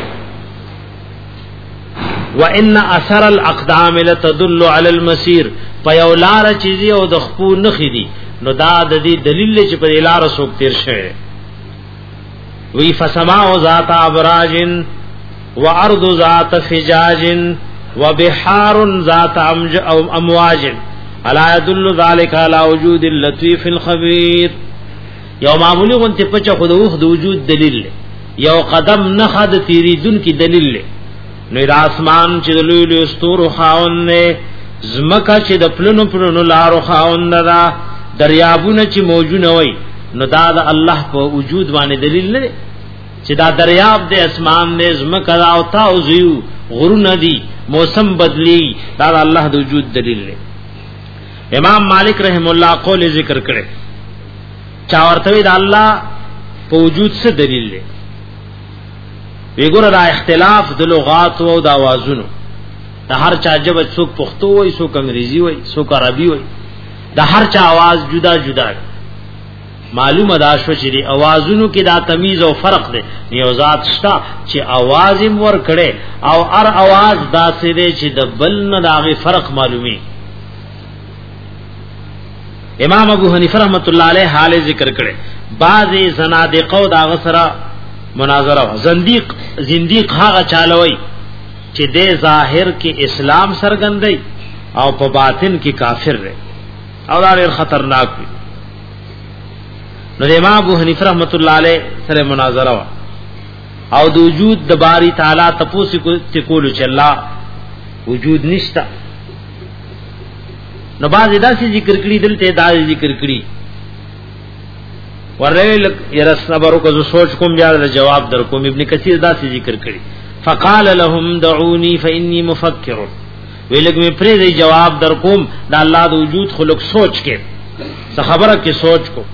وان اثر الاقدام لتدل على المسير پيولار چیزی او د خپو نخې دي نو دا د دې دلیل چې په لار سوک تیر شوی وی فسماء ذات ابراج وارض ذات فجاج وبحار ذات امج او امواج الا يدل ذلك على وجود اللطيف الخبير یو معمولی غون ته پچ خود وخت د وجود دلیل یو قدم نخد تیری دن کی دلیل نو د اسمان چې د لوی لوی ستورو خاون نه زمکا چې د پلونو پلونو لارو خاون نه دریابونه چې موجود وي نو دا د الله په وجود باندې دلیل نه چې دا دریاب د اسمان نه زمکا او تا او زیو غرونه دي موسم بدلی دا د الله د وجود دلیل نه. امام مالک رحم الله قول ذکر کړي چا ورته د الله په وجود څخه دلیل دی ویګور دا اختلاف د لغات او د اوازونو د هر چا جبه څوک پښتو وای څوک انګریزي وای څوک عربي وای د هر چا आवाज جدا جدا معلومه دا شو چې د اوازونو کې دا تمیز او فرق دی یو ذات شته چې आवाज یې ور کړي او هر आवाज داسې دی چې د بل نه داغه فرق معلومي. امام ابو حنیفه رحمۃ اللہ علیہ حال ذکر کړي بعضی زنادقو دا غسرہ مناظره زنديق زنديق هغه چالوي چې د ظاهر کې اسلام سرګندای او په باطن کې کافر دی او دا ډېر خطرناک دی. نو امام ابو حنیفه رحمۃ اللہ علیہ سره مناظره او د وجود د باری تعالی تپوس کو تکول چې الله وجود نشتا نو باز داسې ذکر کړي دلته دا ذکر کړي ورل ير صبر کو سوچ کوم بیا د جواب در کوم ابن کثیر داسې ذکر کړي فقال لهم دعوني فاني مفكر ویلګ می پرې دی جواب در کوم دا الله د وجود خلق سوچ کې څه خبره کې سوچ کو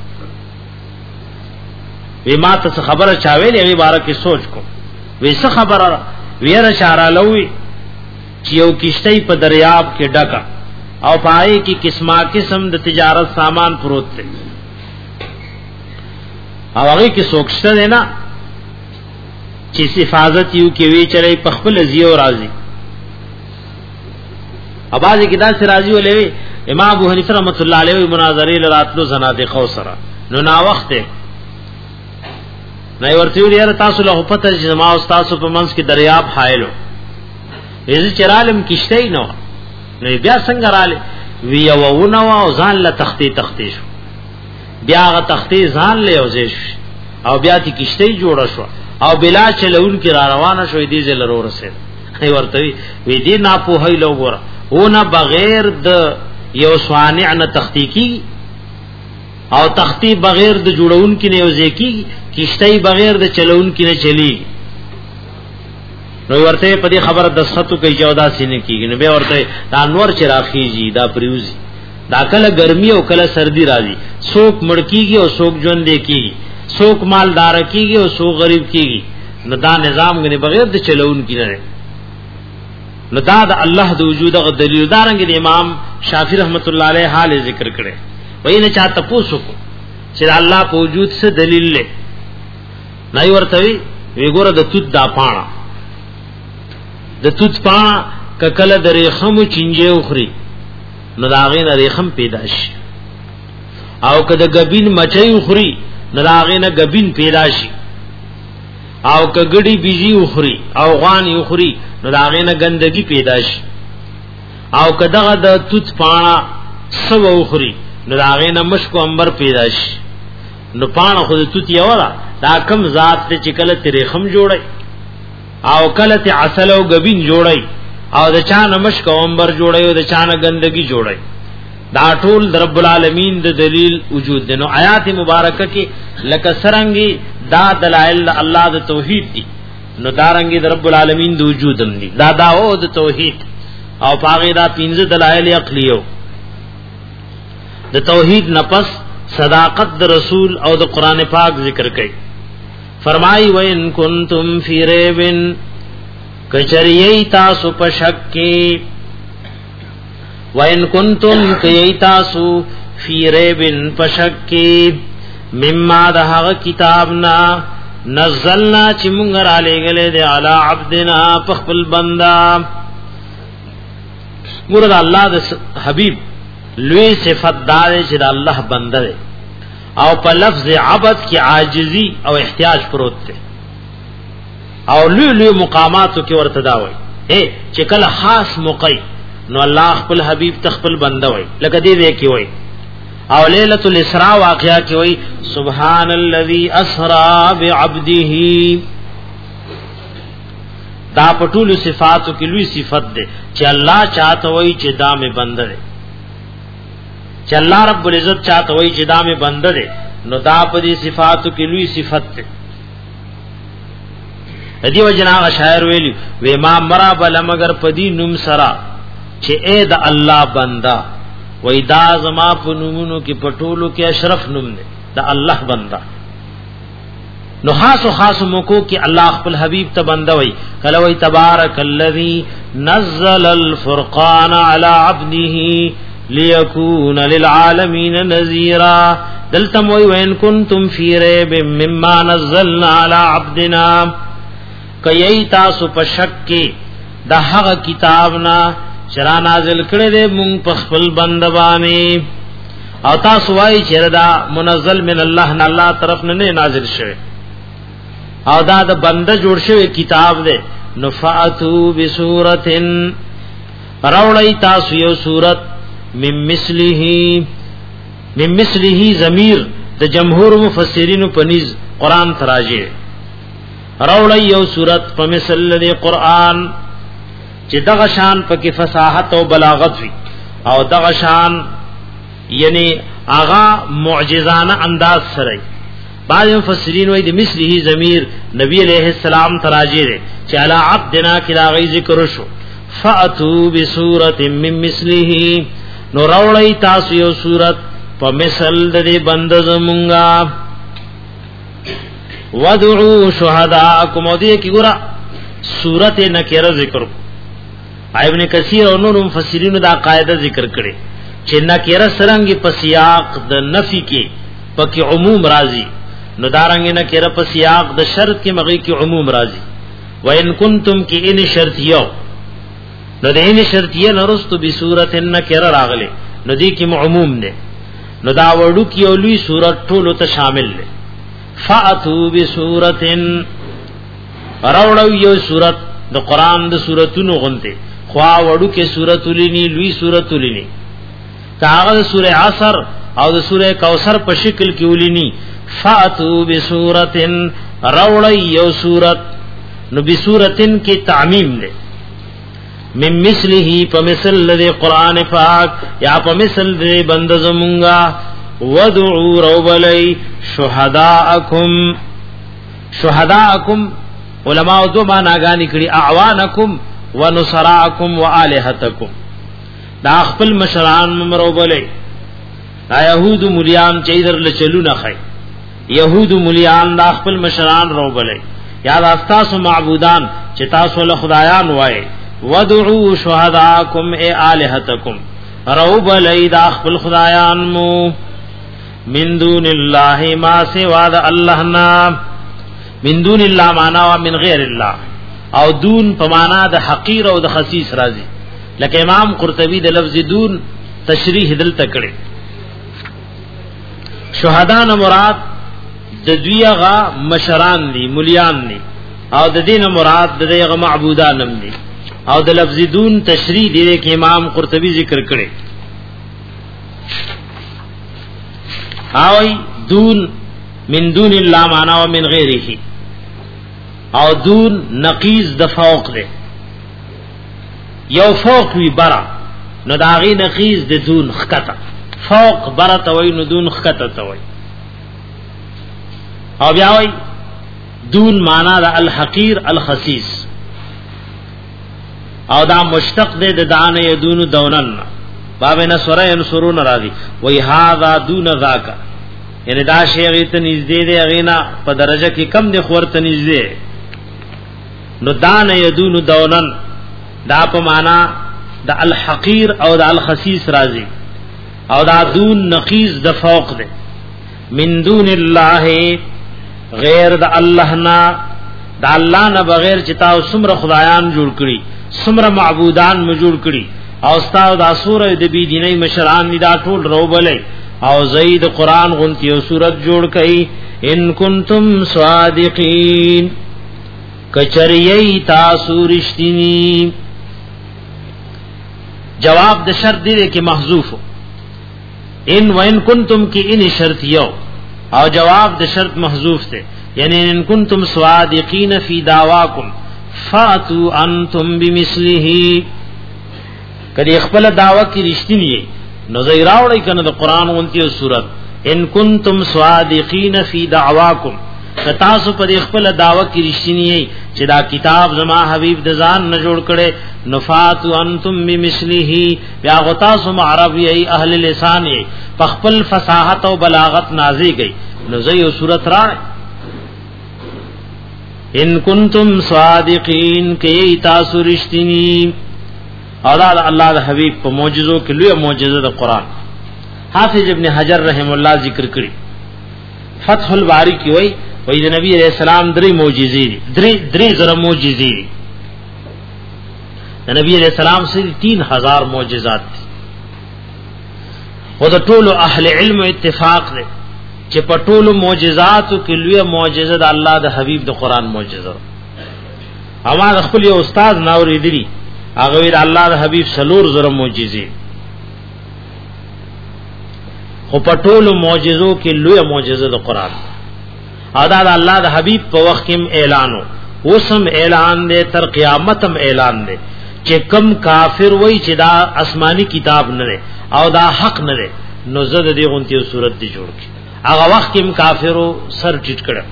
وی ما ته خبره چاوي دی بار کې سوچ کو وی څه خبره ویره اشاره لوي چې یو کشتی په دریاب کې ډکا او پای کی قسمه قسم د تجارت سامان پروت دی او هغه کې سوکشته دی نه چې حفاظت یو کې وی چرې پخپل زیو راضي اباځي کې دا سر راضي ولې امام ابو حنیفه رحمۃ اللہ علیہ مناظره لراتلو زنادقه سره نو نا وخت نه ورته ویل تاسو له پته چې ما استاد په منځ کې دریاب حایلو یزه چرالم کشته نه نو بیا څنګه رااله وی او نو او ځان له تختی تختی شو بیا غ تختی ځان له اوځش او بیا تی کشته جوړه شو او بلا چلون کی را روانه شو دې زل ورو رسید ای ورته وی دې نا په هی لو ګور او نه بغیر د یو صانع نه تختی کی او تختی بغیر د جوړون کی نه اوځي کی کشته بغیر د چلون کی نه چلی نو ورته په دې خبره د ستو کې چودا سینې کیږي نو به ورته دا انور چې راخیږي دا پریوزي دا کله ګرمي او کله سردی راځي څوک مړکیږي او څوک ژوند کیږي څوک مالدار کیږي او څوک غریب کیږي نو دا نظام غني بغیر د چلون کی نه نو دا د الله د وجود غ دلیل دارنګ د امام شافعی رحمت الله علیه حال ذکر کړي وای نه چاته پوسو چې الله په وجود څخه دلیل لې نه ورته وی ګوره د توت دا پاڼه د توت پاڼه ککله د ریخم چنجه اخري نو دا غین ریخم پیدا شي او کده غبین مچي اخري نو دا غین غبین پیدا شي او کګړي بيجي اخري او غان اخري نو دا غین ګندګي پیدا شي او کداغه د توت پاڼه سو اخري نو دا غین مشک انبر پیدا شي نو پاڼه خود توت یولا دا کم ذات ته چکله تریخم جوړي او کله ته عسل او غبین جوړي او د چا نمشک او انبر جوړي او د چا نه ګندګي جوړي دا ټول رب العالمین د دلیل وجود دي. نو آیات مبارکه کې لکه سرنګي دا دلائل الله د توحید دي نو دارنګي د رب العالمین د وجود هم دي دا دا او د توحید او پاغه دا پنځه دلائل عقلیو د توحید نفس صداقت د رسول او د قران پاک ذکر کړي. فرمای و ان کنتم فی ریب کچریئی تاسو پشکی و ان کنتم کئی تاسو فی ریب پشکی مما دهغ کتابنا نزلنا چی منگر آلے گلے دے علا عبدنا پخبل بندہ. گورد اللہ دا حبیب لوی صفت دارے چی دا اللہ بندہ دے او په لفظ عبد کی عاجزی او احتیاج پروت تے او لوی لوی مقاماتو کی ورته وای اے چې کله خاص موقع نو الله خپل حبیب تخپل بنده وای لکه دې دې کی وای او ليله الاسراء واقعا کی وای سبحان الذي اسرا بعبده. دا پټول صفاتو کی لوی صفت ده چې الله چاته وای چې دامه بنده ده چې الله رب العزت چاته وای چې دامه بنده ده نو دا په دې صفاتو کې لوی صفت ده. دې وجنا شاعر ویلی و ما مرا بل مگر پدی نوم سرا چې اے د الله بندا وای دا زما په نومونو کې پټولو کې اشرف نوم ده د الله بندا. نو خاص او خاص موکو کې الله خپل حبیب ته بندا وای کله وای تبارک الذی نزل الفرقان علی عبده ليكون للعالمین نذیرا. دلتم وی وین کنتم فی ریب مما نزلنا علی عبدنا کئی تاسو پشک کی دا حق کتابنا چرا نازل کړه دې مونږ په خپل بندبانی او تاسو وای چې دا منزل من الله نه الله طرف نه نازل شوی او دا د بنده جوړ شوی کتاب دی. نفعتو بسورتن راوړی تاسو یو سورت من مثله من مثله ضمیر د جمهور مفسرین پنیز قران تراجه راوړی یو سورت په مثل د قران چې دغه شان پکې فصاحت او بلاغت وي او دغه شان یعنی آغا معجزانه انداز سره. بعض مفسرین وایي د مثله ضمیر نبی علیہ السلام تراجه ده چې علی عبدنا کلا غی ذکر شو فاتو بسورۃ من مثله نو راوړی تاسو یو سورت په مثل د دې بند زمونږه ودعو شهداءکم دې کی ګورا سورت نکره ذکر ابن کثیر او نور مفسرین دا قاعده ذکر کړي چې نکره سرنګي په سیاق د نفی کې پکې عموم راځي نو دارنګ نکره په سیاق د شرط کې مغی کې عموم راځي. وان کنتم کې ان شرطیو نو د ان شرطیه نرستو بصورت نکره راغله نو دې کې عموم ده نو دا وړو کې اولوی صورت ټول ته شامل ده. فاتو بصورتن راوړو یو صورت د قران د سوراتونو غنته خوا وړو کې سورۃ لنی لوی سورۃ لنی کاغذ سورہ عصر او د سورہ کوثر په شکل کې ولینی. فاتو بسورتن راوړی یو سورت نو بسورتن کې تعمیم ده من مثله په مثل د قران پاک یا په مثل د بند زمونږه ودعو روبلی شهداءکم. شهداءکم علماء دو معناګانی کړي اعوانکم ونصراءکم والہتکم دا خپل مشران مروبلی دا یهود مولیان چې در لچلو نه خای یهود مولیان دا خپل مشران روبلی یا دا تاسو معبودان چې تاسو له خدایان وای ودعو شهداءکم ای الہتکم روبلی دا خپل خدایان مو من دون الله ما سوا د الله نا من دون الله معنا وا من غیر الله او دون په معنا د حقیر او د خسیس راځي لکه امام قرطبی د لفظ دون تشریح دل تکړه. شهدا نه مراد د دویغه مشران دي مليان دي او د دین مراد د دغه معبودان هم دي او د لفظ دون تشریح دی کې امام قرطبی ذکر کړي. اوی دون من دون الله معنا و من غیره او دون نقیز د فوق ده یو فوق وی برا نو داغي نقیز د دون خکتا فوق برا توي نو دون خکتا توي او بیا وی دون معنا د الحقیر الخسیس او دا مشتق ده د دانه یدون دونن باب نصر ينصرون راضي وای هاذا دون ذاک یعنی دا شی غیت نږدې دی غینا په درجه کې کم دی خورته نږدې نو دان یدون دونن دا په معنا د الحقیر او د الخسیس راضی او دا دون نقیز د فوق دی من دون الله غیر د الله نا د الله نه بغیر چې تاسو څومره خدایان جوړ کړی څومره معبودان مو جوړ کړی او استاد د سورې د بی دیني مشران دا ټول روبلې او زید قران غونتی او سورت جوړ کړي ان کنتم صادقین کچریئی تاسو رښتینی جواب د شرط دی کې محذوف ان وان کنتم کی ان شرط یو او جواب د شرط محذوف ته یعنی ان کنتم صادقین فی دعواکم فاتوا انتم بمثله کدی خپل دعوا کی رښتینی نو زئی راوړی کنه د قران اونتی سورت ان کنتم صادقین فی دعواکم تاسو په خپل دعوا کی رښتینی چې دا کتاب زما حبیب د ځان نه جوړ کړي نفات انتم بمثله بیا غتا سو عربی ای اهل لسان ای په خپل فصاحت او بلاغت نازی گئی نو زئی سورت را ان کنتم صادقین کی تاسو رښتینی اولاد الله د حبیب په معجزو کې لوی معجزه د قران حافظ ابن حجر رحم الله ذکر کړي فتح الباری کی وای وای د نبی علیہ السلام درې معجزې دي درې درې زره معجزې دي د نبی علیہ السلام سره تین ہزار معجزات دي او د ټول اهل علم اتفاق دي چې په ټول معجزاتو کې لوی معجزه د الله د حبیب د قران معجزه اما خپل یو استاد ناوري دي هغه وی الله د حبیب سلور زره معجزې خو په ټول معجزو کې لوی معجزه د قران ادا د الله د حبیب په وخت کې اعلانو وسم اعلان دے تر قیامت هم اعلان دے چې کم کافر وای چې دا آسمانی کتاب نه او دا حق نه نو زده دی غونتی صورت دی جوړ کی هغه وخت کې کافرو سر ټیټ کړه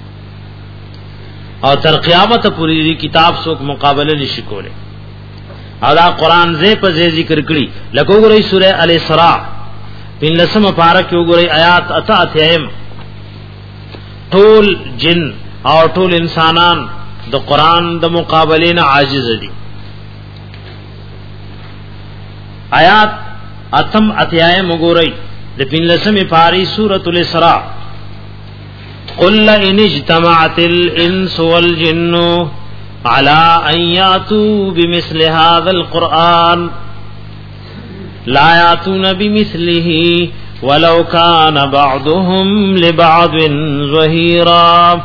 او تر قیامت پوری کتاب څوک مقابله نشي کوله او دا قران زې په زې ذکر کړي لکه وګورئ سوره الاسراء په لسمه پارا کې وګورئ آیات اته اتیم ټول جن او ټول انسانان د قران د مقابله نه عاجز دي آیات اتم اتیم وګورئ د په لسمه پاری سوره الاسراء قل ان اجتمعت الانس والجن على ان ياتوا بمثل هذا القران لا ياتون بمثله ولو كان بعضهم لبعض ظهيرا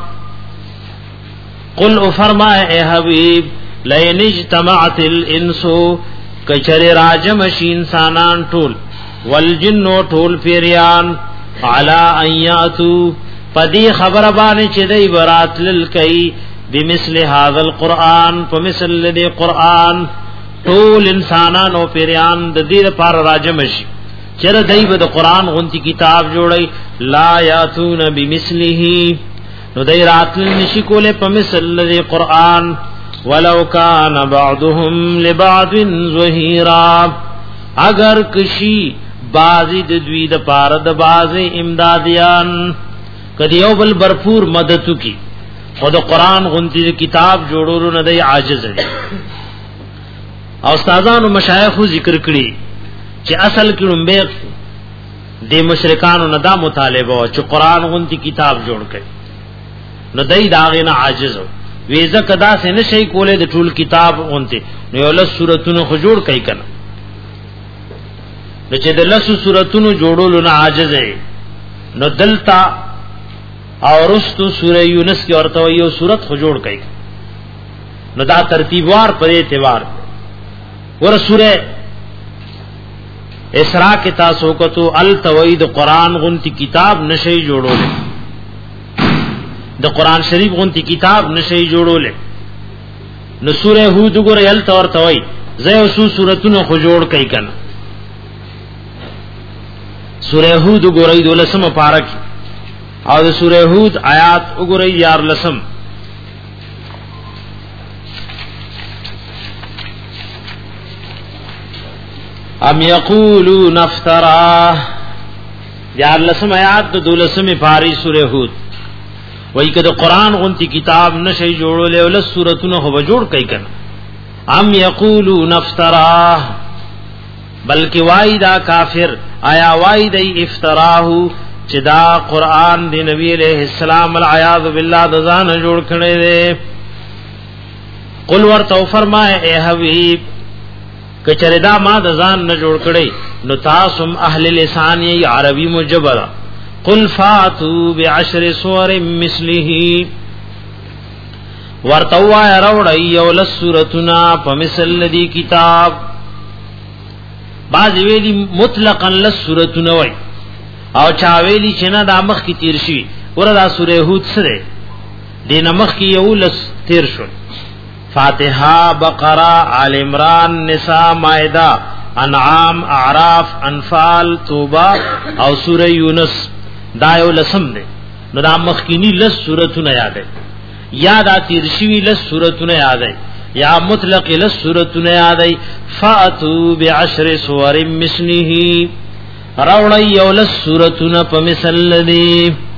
قل فرمائے اے حبیب لئن اجتمعت الانس کچر راجم شی انسانان ټول والجن ټول پیریان على ان ياتوا پدی خبر باندې چې دی برات للکئی بمثل هذا القران فمثل الذي قران ټول انسانان او پیریان د دې لپاره راجم شي چر دای په قران غونتی کتاب جوړي لا یاتون بمثله نو دای راتل نشي کوله په مثل الذي قران ولو كان بعضهم لبعض ظهيرا اگر کشي بازی د دوی د پاره د بازي امدادیان کدی یو بل برپور مدد کی خود قران غونتی کتاب جوړولو نه دی عاجز دي او استادانو مشایخ ذکر کړي چې اصل کې لومبه د مشرکانو نه دا مطالبه او چې قران غونتی کتاب جوړ کړي نو دای داغه نه عاجز وي ځکه دا څه نشي کوله د ټول کتاب غونتی نو یو له سوراتونو خو جوړ کړي کنه نو چې د لسو سوراتونو جوړولو نه عاجز دی نو دلتا او رستو سورہ یونس کی ورته یو سورت خو جوړ کړي نو دا ترتیبوار په اعتبار ور سورہ اسراء کې تاسو کو تو التوحید قران غنتی کتاب نشي جوړول د قران شریف غنتی کتاب نشي جوړول نو سورہ ہود ګور ال تور توي زې اوسو سورتونو خو جوړ کړي کنه سورہ ہود ګورې دولسمه پارک او د سورہ ہود آیات وګورئ یار لسم ام یقولون افترا یا لسم آیات دولسم پاری سورہ ہود وای کده قران غونتی کتاب نشي جوړول ول سورتونه هو جوړ کای کنه ام یقولون افترا بلکې وای دا کافر آیا وای دی افتراه چې دا قران دی نبی علیہ السلام العیاذ بالله د ځان جوړ کړي دي قل ورته فرمای اے حبیب کچره دا ما د ځان نه جوړ کړي نو تاسو اهل لسان ی عربی مجبر قل فاتو بعشر سور مثله ورتوا روړی یو لسورتنا په مثل دی کتاب باز ویلی مطلقاً لسورتنا وای او چا ویلی چې نه د مخ کی تیر شي وردا سوره هود سره دین مخ کی یو لس تیر شو فاتحه بقره آل عمران نساء مائده انعام اعراف انفال توبه او سوره یونس دا یو لسم ده نو دا مخکینی لس سورتونه یاد ده یا دا تیر شوی لس سورتونه یاد ده یا مطلق لس سورتونه یاد ده فاتو بعشر سور مثله راوړی یو لس سورتونه په مثل دی